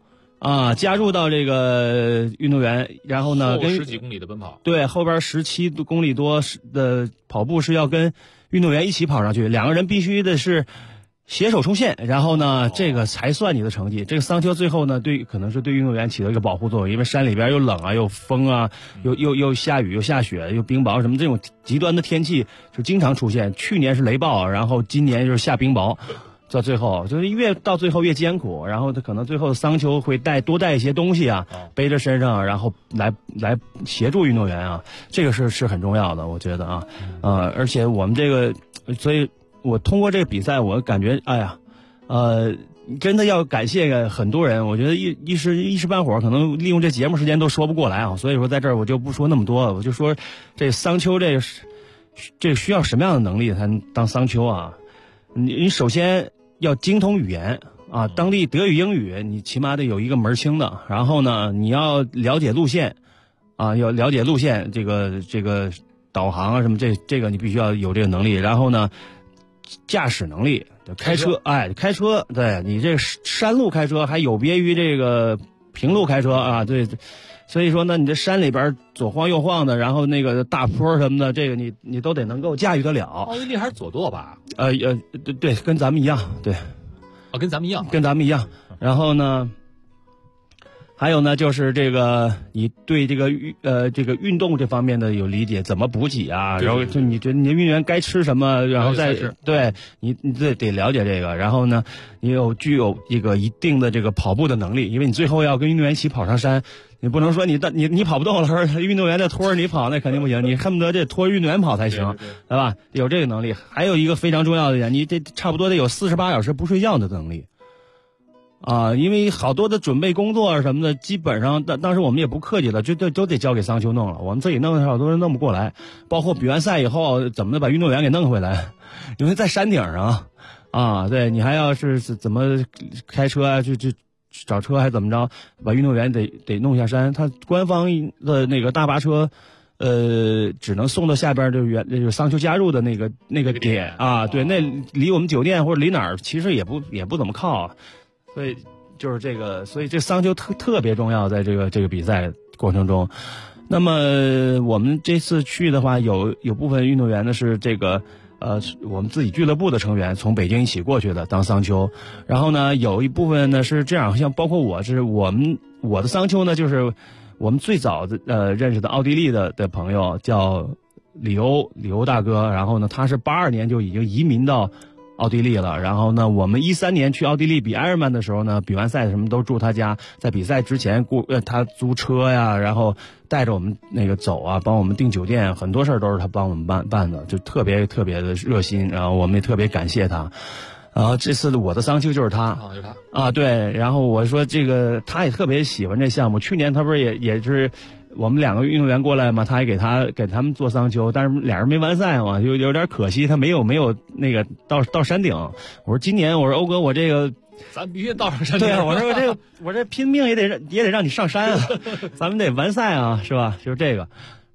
B: 啊，加入到这个运动员，然后呢，跟
A: 10几公里的奔跑，
B: 对，后边17公里多的跑步是要跟运动员一起跑上去，两个人必须的是携手冲线，然后呢，这个才算你的成绩。这个桑丘最后呢，可能是对运动员起到一个保护作用，因为山里边又冷啊，又风啊，又下雨又下雪又冰雹什么这种极端的天气就经常出现。去年是雷暴，然后今年就是下冰雹。到最后就是越到最后越艰苦，然后他可能最后桑丘会多带一些东西啊，背着身上，然后来协助运动员啊，这个是很重要的，我觉得啊，而且我们这个，所以我通过这个比赛，我感觉哎呀，真的要感谢很多人，我觉得一时半会儿可能利用这节目时间都说不过来啊，所以说在这儿我就不说那么多了，我就说这桑丘这需要什么样的能力才能当桑丘啊？你首先要精通语言啊，当地德语英语你起码得有一个门清的，然后呢你要了解路线啊，要了解路线，这个导航啊什么这个你必须要有这个能力，然后呢驾驶能力，开车对你这山路开车还有别于这个平路开车啊，对，所以说呢你这山里边左晃右晃的，然后那个大坡什么的，这个你都得能够驾驭得了。
A: 奥地利还是左舵吧？
B: 对，跟咱们一样，对。
A: 跟咱们一样。
B: 然后呢，还有呢，就是这个你对这个运动这方面的有理解，怎么补给啊？然后就你觉得你的运动员该吃什么，然后再对你得了解这个。然后呢，你具有一个一定的这个跑步的能力，因为你最后要跟运动员一起跑上山。你不能说你跑不动了，运动员在拖着你跑，那肯定不行。你恨不得这拖着运动员跑才行，对吧？有这个能力。还有一个非常重要的点，你这差不多得有48小时不睡觉的能力啊，因为好多的准备工作什么的，基本上当时我们也不客气了，都得交给桑丘弄了。我们自己弄的好多人弄不过来，包括比完赛以后怎么把运动员给弄回来，因为在山顶上啊，对你还要是怎么开车啊，去找车还怎么着，把运动员得弄下山。他官方的那个大巴车，只能送到下边就是桑丘加入的那个点啊，对，那离我们酒店或者离哪儿其实也不怎么靠，所以就是这个，所以这桑丘特别重要，在这个比赛过程中。那么我们这次去的话，有部分运动员呢是这个。我们自己俱乐部的成员从北京一起过去的当桑丘，然后呢有一部分呢是这样，像包括我的桑丘呢，就是我们最早的认识的奥地利的朋友叫李欧大哥，然后呢他是82年就已经移民到奥地利了，然后呢我们13年去奥地利比埃尔曼的时候呢，比完赛什么都住他家，在比赛之前他租车呀，然后带着我们那个走啊，帮我们订酒店，很多事儿都是他帮我们办的，就特别特别的热心，然后我们也特别感谢他。然后这次我的桑丘就是他啊，对，然后我说这个他也特别喜欢这项目，去年他不是也是我们2个运动员过来嘛，他还给他们做桑丘，但是俩人没完赛嘛，就有点可惜，他没有那个到山顶。我说今年欧哥我这个
A: 咱必须到上山顶。
B: 对啊，我这拼命也得让你上山啊，咱们得完赛啊，是吧？就是这个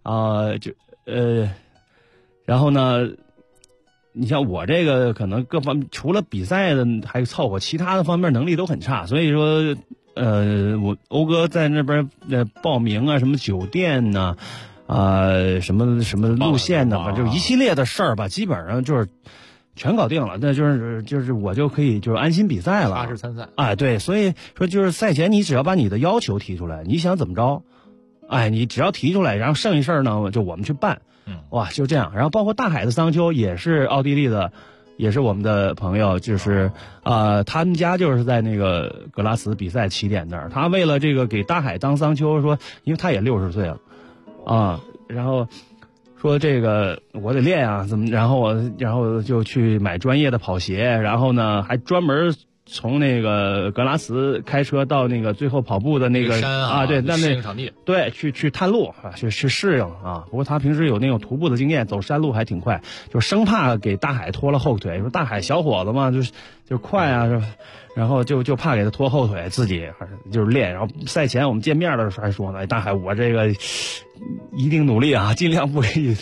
B: 然后呢，你像我这个可能各方面除了比赛的还凑合，其他的方面能力都很差，所以说我欧哥在那边报名啊，什么酒店呢什么路线呢，就一系列的事儿吧，基本上就是全搞定了，那就是我就可以就是安心比赛了，
A: 踏实参赛。
B: 哎，对，所以说就是赛前你只要把你的要求提出来，你想怎么着，哎，你只要提出来，然后剩一事儿呢就我们去办。哇，就这样。然后包括大海的桑丘也是奥地利的，也是我们的朋友，就是他们家就是在那个格拉茨比赛起点那儿，他为了这个给大海当桑丘，说因为他也60岁了啊，然后说这个我得练啊，怎么，然后就去买专业的跑鞋，然后呢还专门从那个格拉茨开车到那个最后跑步的那个
A: 山啊，
B: 对，那
A: 适应场地，
B: 对，去探路啊，去适应啊。不过他平时有那种徒步的经验，走山路还挺快，就生怕给大海拖了后腿。说大海小伙子嘛，就快啊，是吧？然后就怕给他拖后腿，自己就是练。然后赛前我们见面的时候还说呢，大海我这个一定努力啊，尽量不给你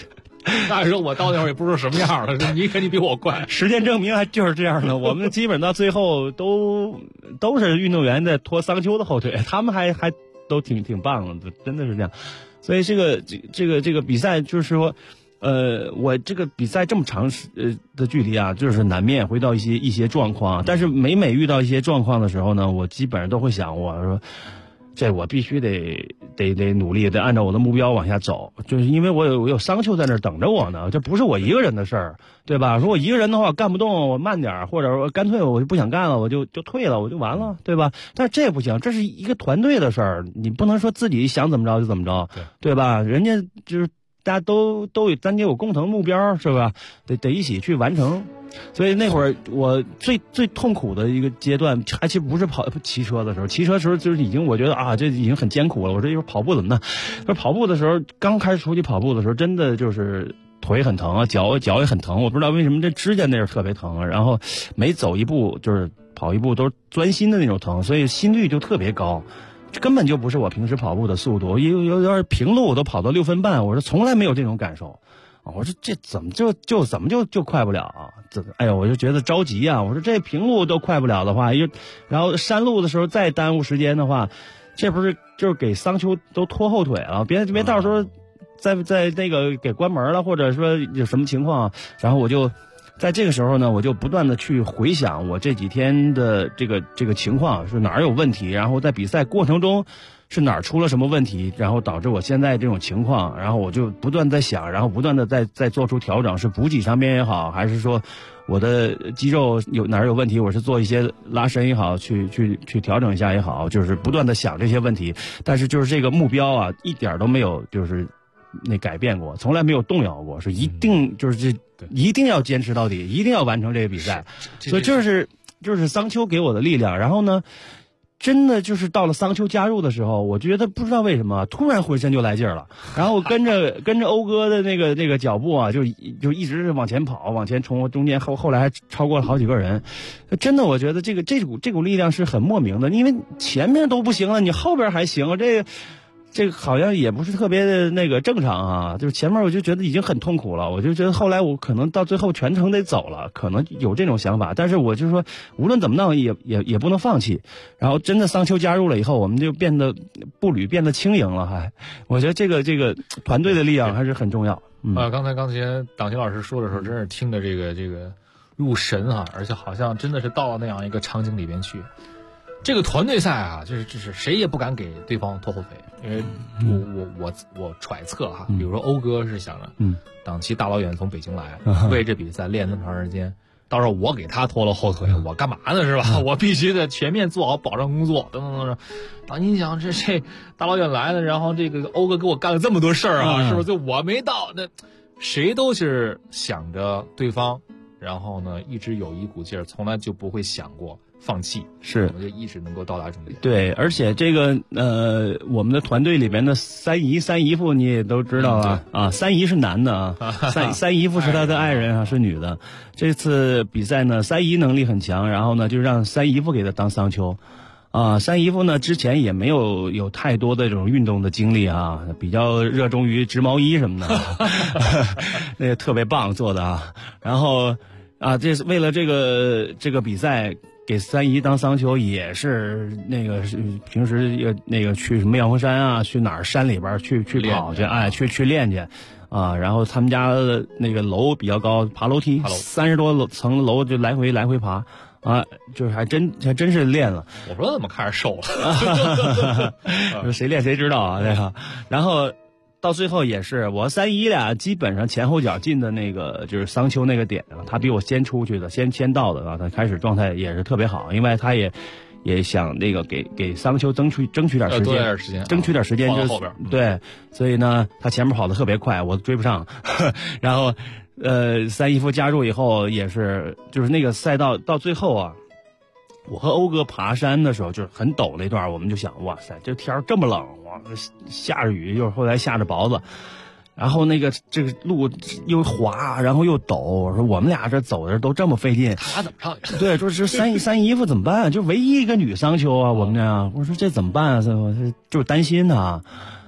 A: 那时候我到那会儿也不知道什么样了，你肯定比我快。
B: 实践证明还就是这样的，我们基本到最后都是运动员在拖桑丘的后腿，他们还都挺棒的，真的是这样。所以这个比赛就是说，我这个比赛这么长的距离啊，就是难免会到一些状况，但是每遇到一些状况的时候呢，我基本上都会想，我说这我必须得努力，得按照我的目标往下走，就是因为我有桑丘在那儿等着我呢，这不是我一个人的事儿，对吧？如果一个人的话干不动，我慢点，或者说干脆我就不想干了，我就退了，我就完了，对吧？但是这不行，这是一个团队的事儿，你不能说自己想怎么着就怎么着，对吧？人家就是大家都咱有共同目标，是吧？得一起去完成。所以那会儿我最痛苦的一个阶段，还其实不是骑车的时候，骑车的时候就是已经我觉得啊，这已经很艰苦了。我说一会儿跑步怎么办？说跑步的时候，刚开始出去跑步的时候，真的就是腿很疼啊，脚也很疼。我不知道为什么这指甲那儿特别疼啊，然后每走一步就是跑一步都是钻心的那种疼，所以心率就特别高。根本就不是我平时跑步的速度，有点平路我都跑到6分半，我说从来没有这种感受。我说这怎么就快不了啊？哎呦，我就觉得着急啊！我说这平路都快不了的话，然后山路的时候再耽误时间的话，这不是就是给桑丘都拖后腿了？别到时候在那个给关门了，或者说有什么情况，然后我就在这个时候呢，我就不断的去回想我这几天的这个情况是哪儿有问题，然后在比赛过程中是哪儿出了什么问题，然后导致我现在这种情况，然后我就不断在想，然后不断的再做出调整，是补给上面也好，还是说我的肌肉哪儿有问题，我是做一些拉伸也好，去调整一下也好，就是不断的想这些问题，但是就是这个目标啊，一点都没有就是那改变过，从来没有动摇过，是一定就是一定要坚持到底，一定要完成这个比赛，所以就是桑丘给我的力量，然后呢。真的就是到了桑丘加入的时候，我觉得不知道为什么突然浑身就来劲儿了，然后跟着欧哥的那个脚步啊，就一直往前跑，往前冲，中间后来还超过了好几个人。真的，我觉得这股力量是很莫名的，因为前面都不行了，你后边还行，这个好像也不是特别的那个正常啊，就是前面我就觉得已经很痛苦了，我就觉得后来我可能到最后全程得走了，可能有这种想法，但是我就说无论怎么弄也不能放弃。然后真的桑丘加入了以后，我们就变得步履变得轻盈了，我觉得这个团队的力量还是很重要。
A: 刚才党琴老师说的时候，真是听着这个入神啊，而且好像真的是到了那样一个场景里边去。这个团队赛啊，就是谁也不敢给对方拖后腿，因为我揣测哈，比如说欧哥是想着，党旗大老远从北京来，为这比赛练那么长时间，到时候我给他拖了后腿，我干嘛呢是吧？我必须得全面做好保障工作，等等等等。党你想这大老远来的，然后这个欧哥给我干了这么多事儿啊，是不是？就我没到，那谁都是想着对方，然后呢一直有一股劲儿，从来就不会想过放弃，
B: 是
A: 我就一直能够到达终点。
B: 对，而且这个我们的团队里边的三姨夫你也都知道啊，三姨是男的啊，三姨夫是他的爱人啊，是女的。这次比赛呢，三姨能力很强，然后呢就让三姨夫给他当桑丘。三姨夫呢之前也没有太多的这种运动的经历啊，比较热衷于织毛衣什么的，那个特别棒做的啊。然后这是为了这个比赛。给三姨当桑丘也是那个平时那个去什么阳峰山啊，去哪儿山里边去跑去去练去啊。然后他们家的那个楼比较高，爬楼梯30多层的楼就来回爬啊，就是还真是练了。
A: 我说怎么看着瘦了？
B: 谁练谁知道啊，这个。然后到最后也是我三姨俩基本上前后脚进的那个就是桑丘那个点啊，他比我先出去的，先到的啊，他开始状态也是特别好，因为他也想那个给桑丘争取点时间，争取点时间就是
A: 后边
B: 对，所以呢他前面跑得特别快，我追不上，然后三姨夫加入以后也是就是那个赛道到最后啊。我和欧哥爬山的时候就是很陡那段，我们就想哇塞，这天这么冷，哇，下着雨，又后来下着雹子，然后这个路又滑，然后又陡，我说我们俩这走的都这么费劲，
A: 他怎么上去？
B: 对，说是三姨夫怎么办？就唯一一个女桑丘啊，我们这样，我说这怎么办啊？就是担心他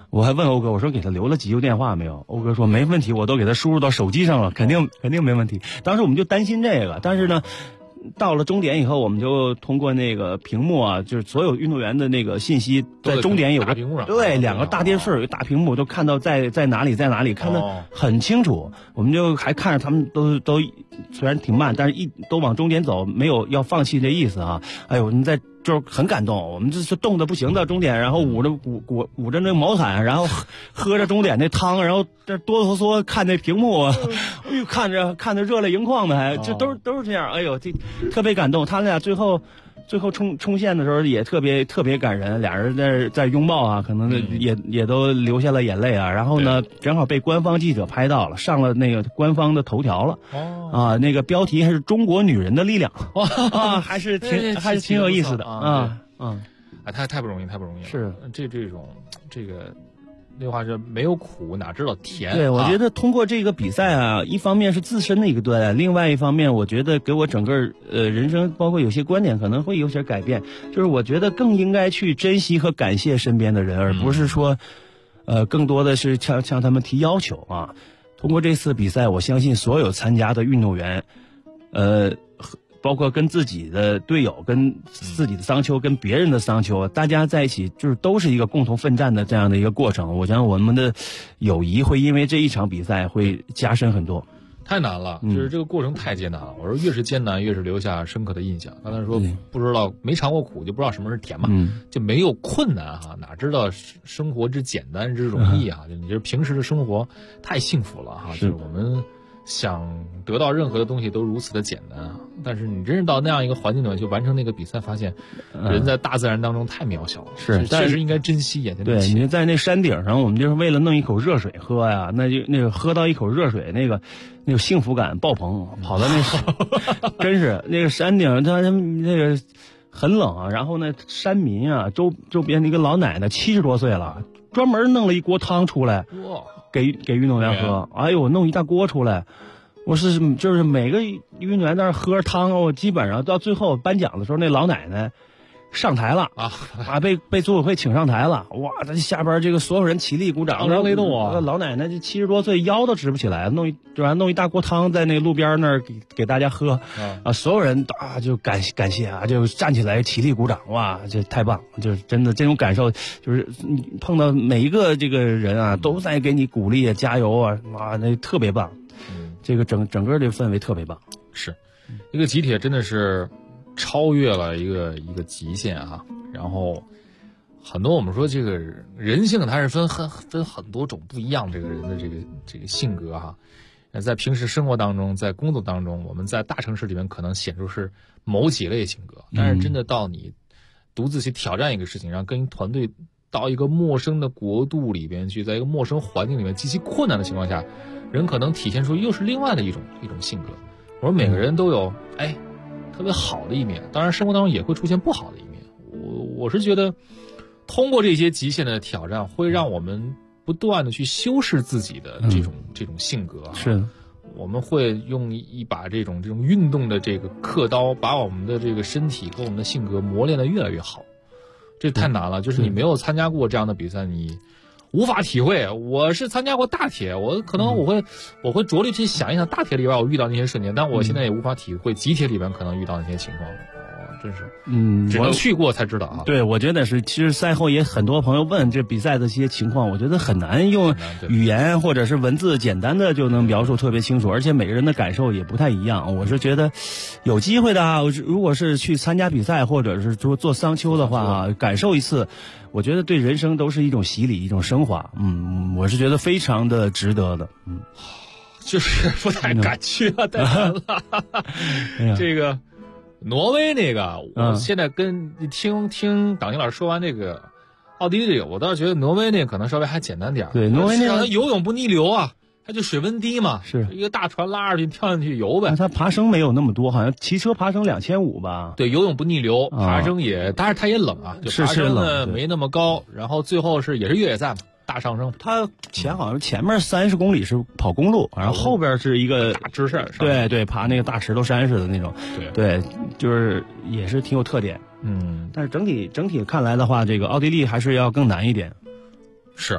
B: 我还问欧哥，我说给他留了急救电话没有？欧哥说没问题，我都给他输入到手机上了，肯定没问题。当时我们就担心这个，但是呢，到了终点以后，我们就通过那个屏幕啊，就是所有运动员的那个信息，在终点有个
A: 屏幕上，
B: 对，2个大电视，有个大屏幕，都看到在哪里，看得很清楚。我们就还看着他们都虽然挺慢，但是都往终点走，没有要放弃这意思啊。哎呦，你在。就是很感动，我们这是冻得不行到终点，然后捂着那毛毯，然后喝着终点那汤，然后这哆哆嗦嗦看那屏幕，哎呦，看着热泪盈眶的，还这都是这样，哎呦，这特别感动。他俩最后冲线的时候也特别感人，俩人在拥抱啊，可能也都流下了眼泪啊。然后呢，正好被官方记者拍到了，上了那个官方的头条了。啊，那个标题还是中国女人的力量啊，还是挺有意思的啊。
A: 太不容易了。
B: 是
A: 这种这个。那话是没有苦哪知道甜。
B: 对，我觉得通过这个比赛啊，一方面是自身的一个锻炼，另外一方面我觉得给我整个人生包括有些观点可能会有些改变，就是我觉得更应该去珍惜和感谢身边的人，而不是说更多的是向他们提要求啊。通过这次比赛，我相信所有参加的运动员包括跟自己的队友、跟自己的桑丘、跟别人的桑丘，大家在一起就是都是一个共同奋战的这样的一个过程。我想我们的友谊会因为这一场比赛会加深很多。
A: 太难了，就是这个过程太艰难了。我说越是艰难，越是留下深刻的印象。刚才说不知道没尝过苦，就不知道什么是甜嘛，就没有困难哈，哪知道生活之简单之容易哈？就你这平时的生活太幸福了哈，就是我们。想得到任何的东西都如此的简单啊！但是你真是到那样一个环境里面去完成那个比赛，发现人在大自然当中太渺小了。
B: 是，
A: 确实应该珍惜眼前的。
B: 对，你在那山顶上，我们就是为了弄一口热水喝呀，那个喝到一口热水，那个幸福感爆棚，跑到那真是那个山顶，他那个很冷啊。然后呢，山民啊，周边那个老奶奶70多岁了，专门弄了一锅汤出来。哇！给运动员喝，哎呦，弄一大锅出来，就是每个运动员在那喝汤，我基本上到最后颁奖的时候，那老奶奶上台了啊，被组委会请上台了，哇，这下边这个所有人起立鼓掌，
A: 掌声雷动啊！
B: 老奶奶这70多岁，腰都直不起来，弄一大锅汤在那路边那儿给大家喝啊，所有人啊就感谢啊，就站起来起立鼓掌，哇，这太棒，就是真的这种感受，就是你碰到每一个这个人啊，都在给你鼓励啊，加油啊，哇，那特别棒，这个整个这个氛围特别棒，
A: 是一个集体真的是。超越了一个极限啊，然后很多我们说这个人性它是分很多种不一样这个人的这个性格哈，在平时生活当中，在工作当中，我们在大城市里面可能显出是某几类性格，但是真的到你独自去挑战一个事情，然后跟团队到一个陌生的国度里边去，在一个陌生环境里面极其困难的情况下，人可能体现出又是另外的一种性格。我说每个人都有特别好的一面，当然生活当中也会出现不好的一面。我是觉得，通过这些极限的挑战，会让我们不断的去修饰自己的这种性格。
B: 是的，
A: 我们会用一把这种运动的这个刻刀，把我们的这个身体和我们的性格磨练得越来越好。这太难了，就是你没有参加过这样的比赛，你无法体会。我是参加过大铁，我可能我会着力去想一想大铁里边我遇到那些瞬间，但我现在也无法体会集铁里边可能遇到那些情况。真是，只能去过才知道啊。
B: 对，我觉得是。其实赛后也很多朋友问这比赛的一些情况，我觉得很难用语言或者是文字简单的就能描述特别清楚，而且每个人的感受也不太一样。我是觉得有机会的啊，如果是去参加比赛或者是做桑丘的话啊，感受一次，我觉得对人生都是一种洗礼，一种升华。我是觉得非常的值得的。
A: 就是不太敢去啊，太难了。这个。挪威那个，我现在听党青老师说完这个奥地利这个，我倒是觉得挪威那个可能稍微还简单点。
B: 对，挪威那个
A: 游泳不逆流啊，它就水温低嘛，
B: 是
A: 一个大船拉上去跳进去游呗。
B: 它爬升没有那么多，好像骑车爬升2500吧。
A: 对，游泳不逆流，爬升也，但是它也冷啊，就爬升呢没那么高，然后最后也是越野赛嘛。大上升，
B: 它好像前面30公里是跑公路，然后后边是一个
A: 大直线，
B: 对，爬那个大石头山似的那种，对，就是也是挺有特点。但是整体看来的话，这个奥地利还是要更难一点。
A: 是，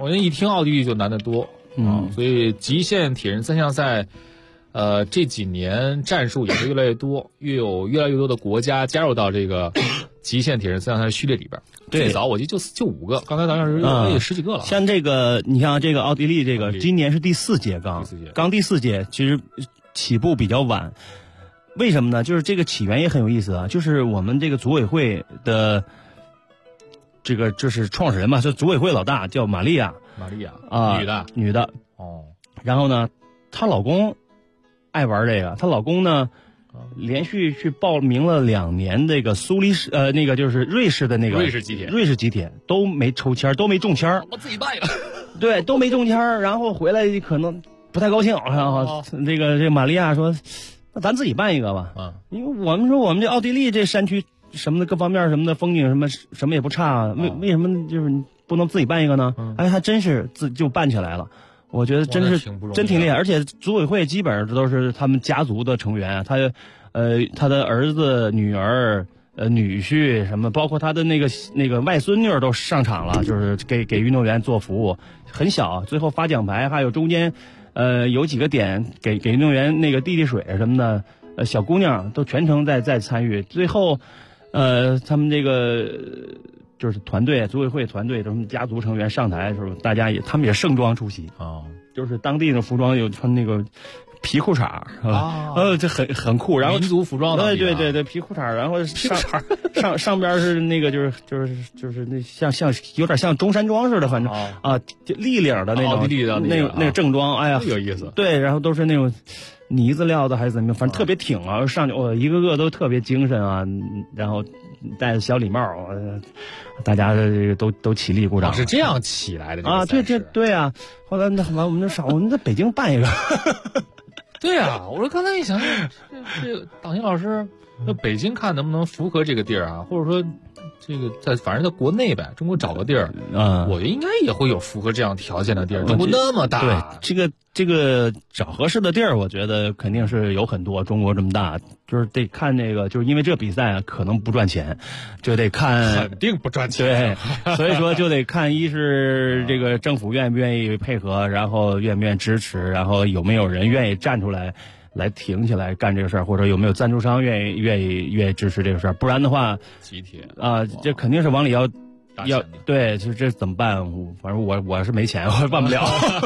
A: 我觉得一听奥地利就难得多，所以极限铁人三项赛，这几年战术也是越来越多，有越来越多的国家加入到这个极限铁人三项赛序列里边。最早我记得就5个，刚才咱们也10几个了。
B: 像这个，你像这个奥地利，这个今年是第4届刚第4届，其实起步比较晚。为什么呢？就是这个起源也很有意思啊，就是我们这个组委会的这个就是创始人嘛，就组委会老大叫玛利亚啊，女的哦。然后呢，她老公爱玩这个，她老公呢连续去报名了2年这个苏黎世那个就是瑞士的那个
A: 瑞士极铁
B: 都没抽签，都没中签，
A: 我自己办一个，
B: 对，都没中签，然后回来可能不太高兴，然后这玛利亚说。那咱自己办一个吧，因为我们说我们这奥地利这山区什么的各方面什么的风景什么也不差，为什么就是不能自己办一个呢？哎，还真是就办起来了，我觉得真挺厉害，而且组委会基本上都是他们家族的成员，他的儿子、女儿、女婿什么，包括他的那个外孙女都上场了，就是给运动员做服务，很小，最后发奖牌，还有中间。有几个点给运动员那个递水什么的，小姑娘都全程在参与。最后，他们这个就是团队组委会团队，他们家族成员上台的时候，他们也盛装出席啊，就是当地的服装有穿那个皮裤衩这很酷，然后
A: 民族服装的，
B: 对皮裤衩，然后上边是那个就是那像有点像中山装似的，反正就立领的那种
A: 奥地利的
B: 那个正装，哎呀
A: 有意思，
B: 对，然后都是那种呢子料的还是怎么样，反正特别挺啊，上去一个个都特别精神啊，然后戴着小礼帽，大家这个都起立鼓掌，
A: 是这样起来的
B: 啊，对啊，后来我们在北京办一个。
A: 对啊，我说刚才一想，这党新老师，那北京看能不能符合这个地儿啊，或者说这个反正在国内呗，中国找个地儿，我觉得应该也会有符合这样条件的地儿。中国那么大，
B: 对，这个找合适的地儿，我觉得肯定是有很多。中国这么大，就是得看这个，就是因为这比赛可能不赚钱，就得看
A: 肯定不赚钱。
B: 对，所以说就得看一是这个政府愿不愿意配合，然后愿不愿意支持，然后有没有人愿意站出来挺起来干这个事儿，或者有没有赞助商愿意支持这个事儿，不然的话，
A: 集体
B: 这肯定是往里要对，就这怎么办？反正我是没钱，我办不了。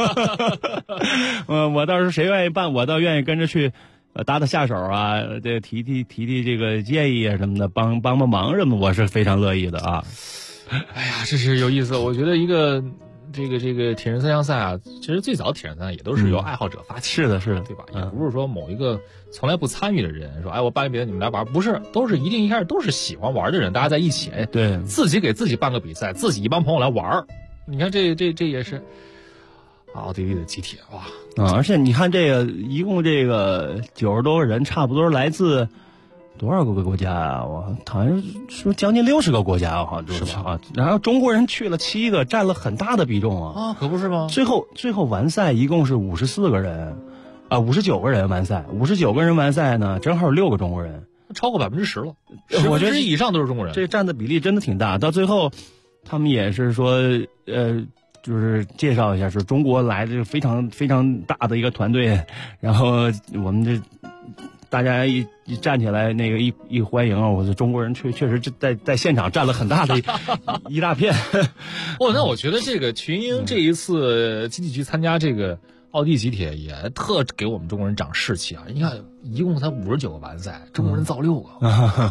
B: 我倒是谁愿意办，我倒愿意跟着去，搭下手啊，这提这个建议啊什么的，帮忙什么，我是非常乐意的啊。
A: 哎呀，这是有意思，我觉得一个。这个铁人三项赛啊，其实最早铁人三项也都是由爱好者发起，
B: 是的，
A: 对吧？也不是说某一个从来不参与的人说，哎，我办个比赛你们来玩，不是，都是一开始都是喜欢玩的人，大家在一起，
B: 对，
A: 自己给自己办个比赛，自己一帮朋友来玩。你看这也是奥地利的集体哇，
B: 而且你看这个一共这个90多个人，差不多来自。多少个国家啊？我好像说将近60个国家，好像是吧？啊，然后中国人去了7个，占了很大的比重啊！
A: 可不是吗？
B: 最后完赛一共是54个人，59个人完赛，59个人完赛呢，正好6个中国人，
A: 超过10%了。
B: 我觉得
A: 10%以上都是中国人，
B: 这占的比例真的挺大。到最后，他们也是说，就是介绍一下，是中国来的非常非常大的一个团队，然后我们这。大家一站起来，那个一欢迎啊！我的中国人确实在现场占了很大的一大片。
A: 那我觉得这个群英这一次集体去参加这个奥地集铁也特给我们中国人长士气啊！你看，一共才59个完赛，中国人造6个，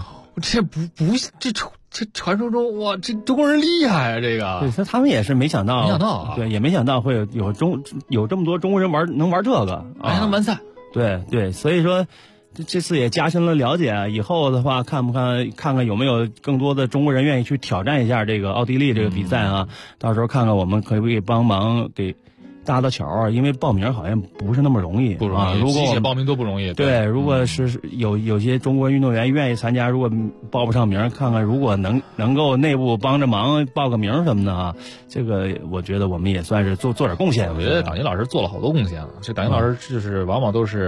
A: 这传说中哇，这中国人厉害啊！这个，
B: 对，他们也是没想到，对，也没想到会有这么多中国人能玩这个，
A: 还能完赛。
B: 对，所以说。这次也加深了了解啊，以后的话看看有没有更多的中国人愿意去挑战一下这个奥地利这个比赛啊？到时候看看我们可不可以帮忙给搭到桥啊？因为报名好像不是那么容易，
A: 不容易，
B: 如果
A: 集体报名都不容易。
B: 对，如果是有些中国运动员愿意参加，如果报不上名，看看如果能够内部帮着忙报个名什么的啊，这个我觉得我们也算是做点贡献。
A: 我觉得党新老师做了好多贡献了，这党新老师就是往往都是。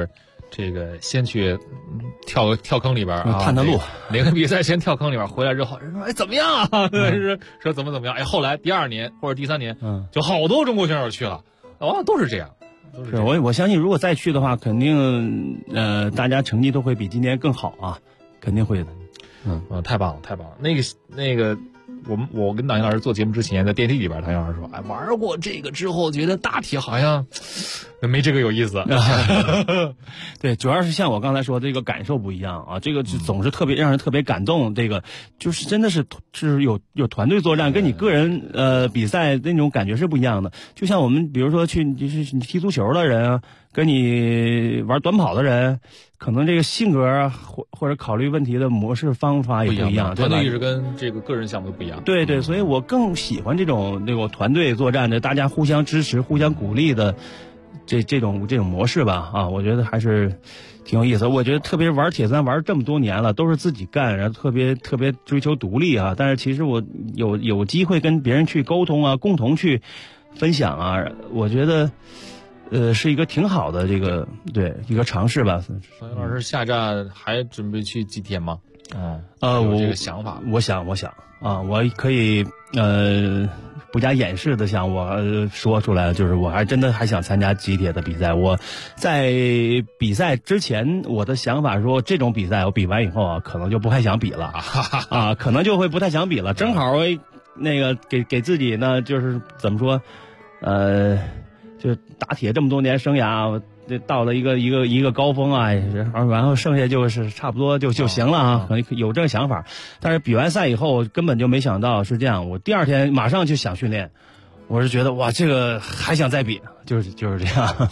A: 这个先去跳坑里边啊，
B: 探路，
A: 哪个比赛先跳坑里边，回来之后人说哎怎么样啊？说怎么样？哎，后来第2年或者第3年，就好多中国选手去了，都是这样。
B: 是我相信，如果再去的话，肯定大家成绩都会比今年更好啊，肯定会的。
A: 太棒了，太棒了。那个，我跟党英老师做节目之前，在电梯里边，党英老师说，哎，玩过这个之后，觉得大体好像没这个有意思。
B: 对，主要是像我刚才说，这个感受不一样啊，这个总是特别让人特别感动。这个就是真的是有团队作战，跟你个人比赛那种感觉是不一样的。就像我们比如说就是你踢足球的人啊，跟你玩短跑的人，可能这个性格或者考虑问题的模式方法也不一样，
A: 团队意识跟这个个人项目不一样。
B: 对，所以我更喜欢这种团队作战的，大家互相支持、互相鼓励的这种模式吧。啊，我觉得还是挺有意思。我觉得特别玩铁三玩这么多年了，都是自己干，然后特别追求独立啊。但是其实我有机会跟别人去沟通啊，共同去分享啊，我觉得。是一个挺好的一个尝试吧。
A: 党英老师下站还准备去几天吗？有这个想法。
B: 我想啊，我可以不加掩饰的向我说出来，就是我还真的还想参加集铁的比赛。我在比赛之前，我的想法说这种比赛我比完以后啊，可能就不太想比了啊，可能就会不太想比了。正好那个给自己呢，就是怎么说，就打铁这么多年生涯，到了一个高峰啊，然后剩下就是差不多就行了啊，可能有这个想法。但是比完赛以后，根本就没想到是这样。我第2天马上就想训练，我是觉得哇，这个还想再比，就是这样。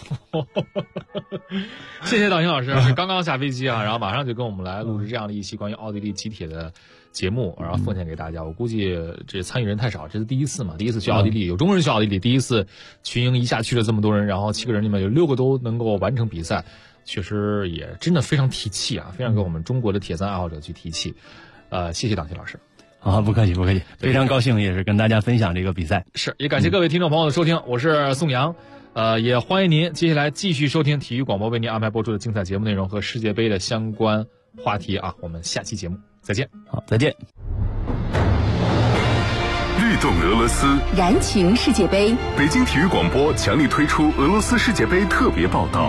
A: 谢谢党英老师，是刚刚下飞机啊，然后马上就跟我们来录制这样的一期关于奥地利集铁的节目，然后奉献给大家。我估计这参与人太少，这是第一次嘛，第一次去奥地利，有中国人去奥地利，第一次群英一下去了这么多人，然后7个人里面有6个都能够完成比赛，确实也真的非常提气啊，非常给我们中国的铁三爱好者去提气。谢谢党庆老师。
B: 好，不客气，非常高兴也是跟大家分享这个比赛。
A: 是，也感谢各位听众朋友的收听，我是宋阳。也欢迎您接下来继续收听体育广播为您安排播出的精彩节目内容和世界杯的相关话题啊！我们下期节目再见。
B: 好，再见。
O: 律动俄罗斯，
J: 燃情世界杯。
O: 北京体育广播强力推出俄罗斯世界杯特别报道。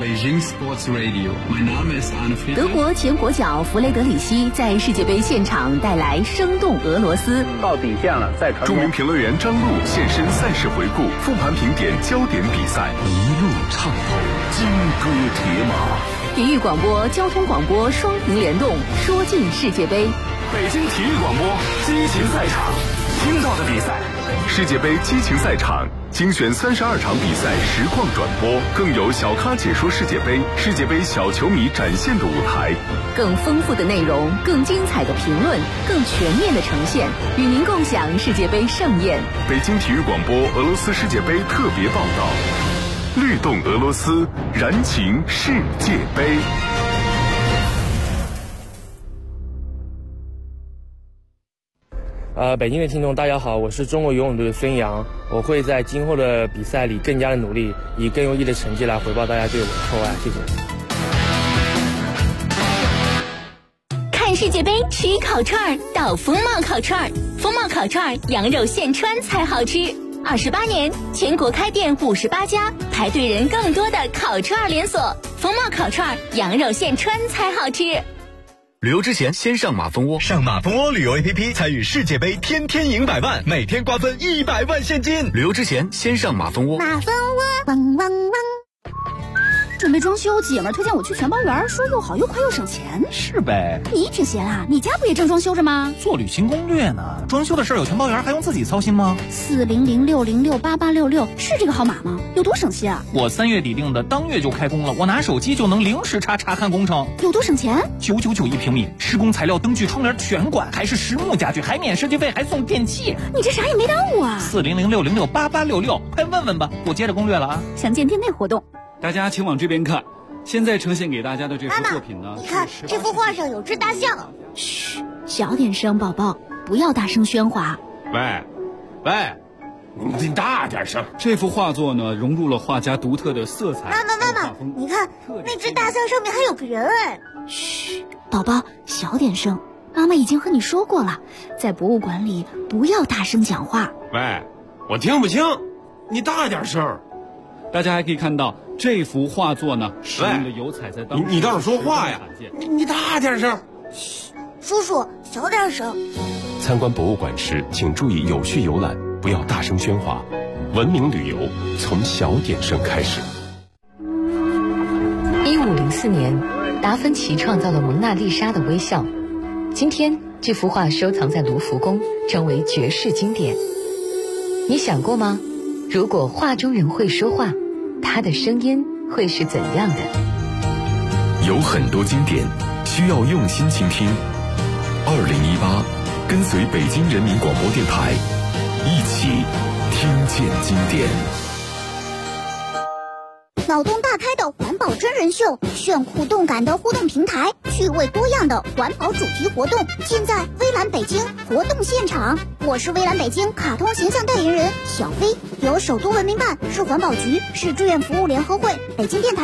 J: 德国前国脚弗雷德里希在世界杯现场带来生动俄罗斯。
P: 到底线了，再传。
O: 著名评论员张璐现身赛事回顾、复盘评点焦点比赛，
C: 一路畅通，金戈铁马。
J: 体育广播、交通广播双屏联动，说尽世界杯。
O: 北京体育广播激情赛场，听到的比赛，世界杯激情赛场精选32场比赛实况转播，更有小咖解说世界杯，世界杯小球迷展现的舞台，
J: 更丰富的内容，更精彩的评论，更全面的呈现，与您共享世界杯盛宴。
O: 北京体育广播俄罗斯世界杯特别报道，律动俄罗斯，燃情世界杯。
Q: 北京的听众大家好，我是中国游泳队的孙杨，我会在今后的比赛里更加的努力，以更优异的成绩来回报大家对我的厚爱，谢谢。
J: 看世界杯吃烤串到风貌烤串，风貌烤串羊肉现穿才好吃。28年，全国开店58家，排队人更多的烤串连锁，风貌烤串羊肉现穿才好吃。
R: 旅游之前先上马蜂窝，上马蜂窝旅游 APP 参与世界杯，天天赢100万，每天瓜分100万现金。旅游之前先上马蜂窝。
J: 马蜂窝，汪汪汪。准备装修，姐们儿推荐我去全包园，说又好又快又省钱。
S: 是呗，
J: 你挺闲啊，你家不也正装修着吗？
S: 做旅行攻略呢，装修的事儿有全包园还用自己操心吗
J: ？40060688866是这个号码吗？有多省心啊？
S: 我3月底订的，当月就开工了，我拿手机就能零时查看工程。
J: 有多省钱
S: ？999一平米，施工材料、灯具、窗帘全管，还是实木家具，还免设计费，还送电器。
J: 你这啥也没耽误啊
S: ！40060688866，快问问吧，我接着攻略了啊！
J: 详见店内活动。
T: 大家请往这边看，现在呈现给大家的这幅作品呢，
U: 你看这幅画上有只大象。
J: 嘘，小点声，宝宝，不要大声喧哗。
V: 喂，
P: 你大点声。
T: 这幅画作呢，融入了画家独特的色彩。
U: 妈妈，你看那只大象上面还有个人哎。
V: 嘘，宝宝，小点声。妈妈已经和你说过了，在博物馆里不要大声讲话。
P: 喂，我听不清，你大点声。
T: 大家还可以看到这幅画作呢，使用的油彩在当时
P: 你倒是说话呀！你大点声。
U: 嘘，叔叔小点声。
L: 参观博物馆时，请注意有序游览，不要大声喧哗。文明旅游从小点声开始。
H: 1504年，达芬奇创造了蒙娜丽莎的微笑。今天，这幅画收藏在卢浮宫，成为绝世经典。你想过吗？如果画中人会说话，他的声音会是怎样的？
C: 有很多经典需要用心倾听。2018，跟随北京人民广播电台，一起听见经典。
U: 脑洞大开的环保真人秀，炫酷动感的互动平台，趣味多样的环保主题活动，尽在微蓝北京活动现场。我是微蓝北京卡通形象代言人小飞，由首都文明办、市环保局、市志愿服务联合会、北京电台。